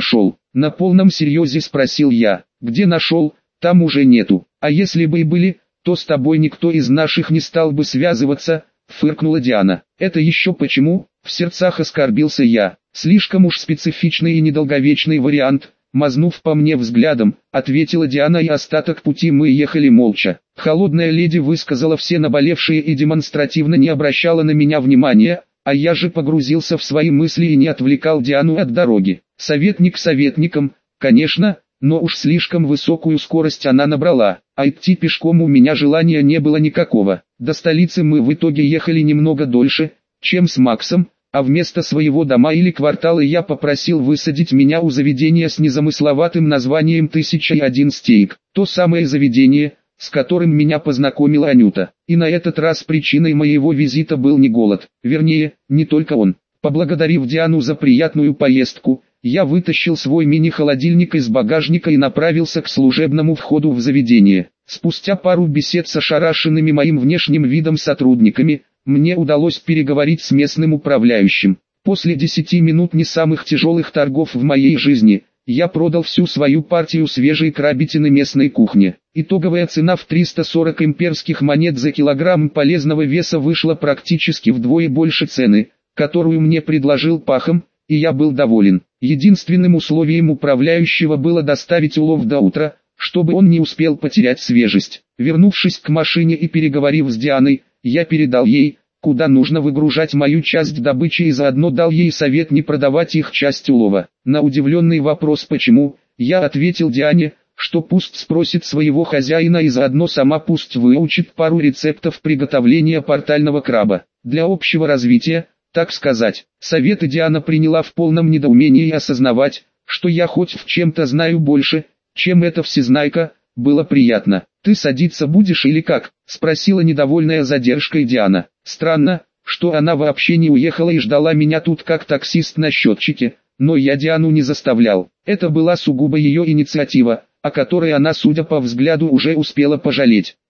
На полном серьезе спросил я. Где нашел, там уже нету. А если бы и были, то с тобой никто из наших не стал бы связываться, фыркнула Диана. Это еще почему? В сердцах оскорбился я. Слишком уж специфичный и недолговечный вариант. Мазнув по мне взглядом, ответила Диана, и остаток пути мы ехали молча. Холодная леди высказала все наболевшие и демонстративно не обращала на меня внимания, а я же погрузился в свои мысли и не отвлекал Диану от дороги. Советник советником, конечно, но уж слишком высокую скорость она набрала, а идти пешком у меня желания не было никакого. До столицы мы в итоге ехали немного дольше, чем с Максом, а вместо своего дома или квартала я попросил высадить меня у заведения с незамысловатым названием «Тысяча и один стейк». То самое заведение, с которым меня познакомила Анюта. И на этот раз причиной моего визита был не голод, вернее, не только он. Поблагодарив Диану за приятную поездку, я вытащил свой мини-холодильник из багажника и направился к служебному входу в заведение. Спустя пару бесед с ошарашенными моим внешним видом сотрудниками, мне удалось переговорить с местным управляющим. После десяти минут не самых тяжелых торгов в моей жизни, я продал всю свою партию свежей крабятины местной кухни. Итоговая цена в триста сорок имперских монет за килограмм полезного веса вышла практически вдвое больше цены, которую мне предложил Пахом, и я был доволен. Единственным условием управляющего было доставить улов до утра, чтобы он не успел потерять свежесть. Вернувшись к машине и переговорив с Дианой, я передал ей, куда нужно выгружать мою часть добычи, и заодно дал ей совет не продавать их часть улова. На удивленный вопрос «почему?», я ответил Диане, что пусть спросит своего хозяина и заодно сама пусть выучит пару рецептов приготовления портального краба. Для общего развития, так сказать. Советы Диана приняла в полном недоумении, и осознавать, что я хоть в чем-то знаю больше, чем эта всезнайка, было приятно. «Ты садиться будешь или как?» – спросила недовольная задержкой Диана. Странно, что она вообще не уехала и ждала меня тут как таксист на счетчике, но я Диану не заставлял. Это была сугубо ее инициатива, о которой она, судя по взгляду, уже успела пожалеть.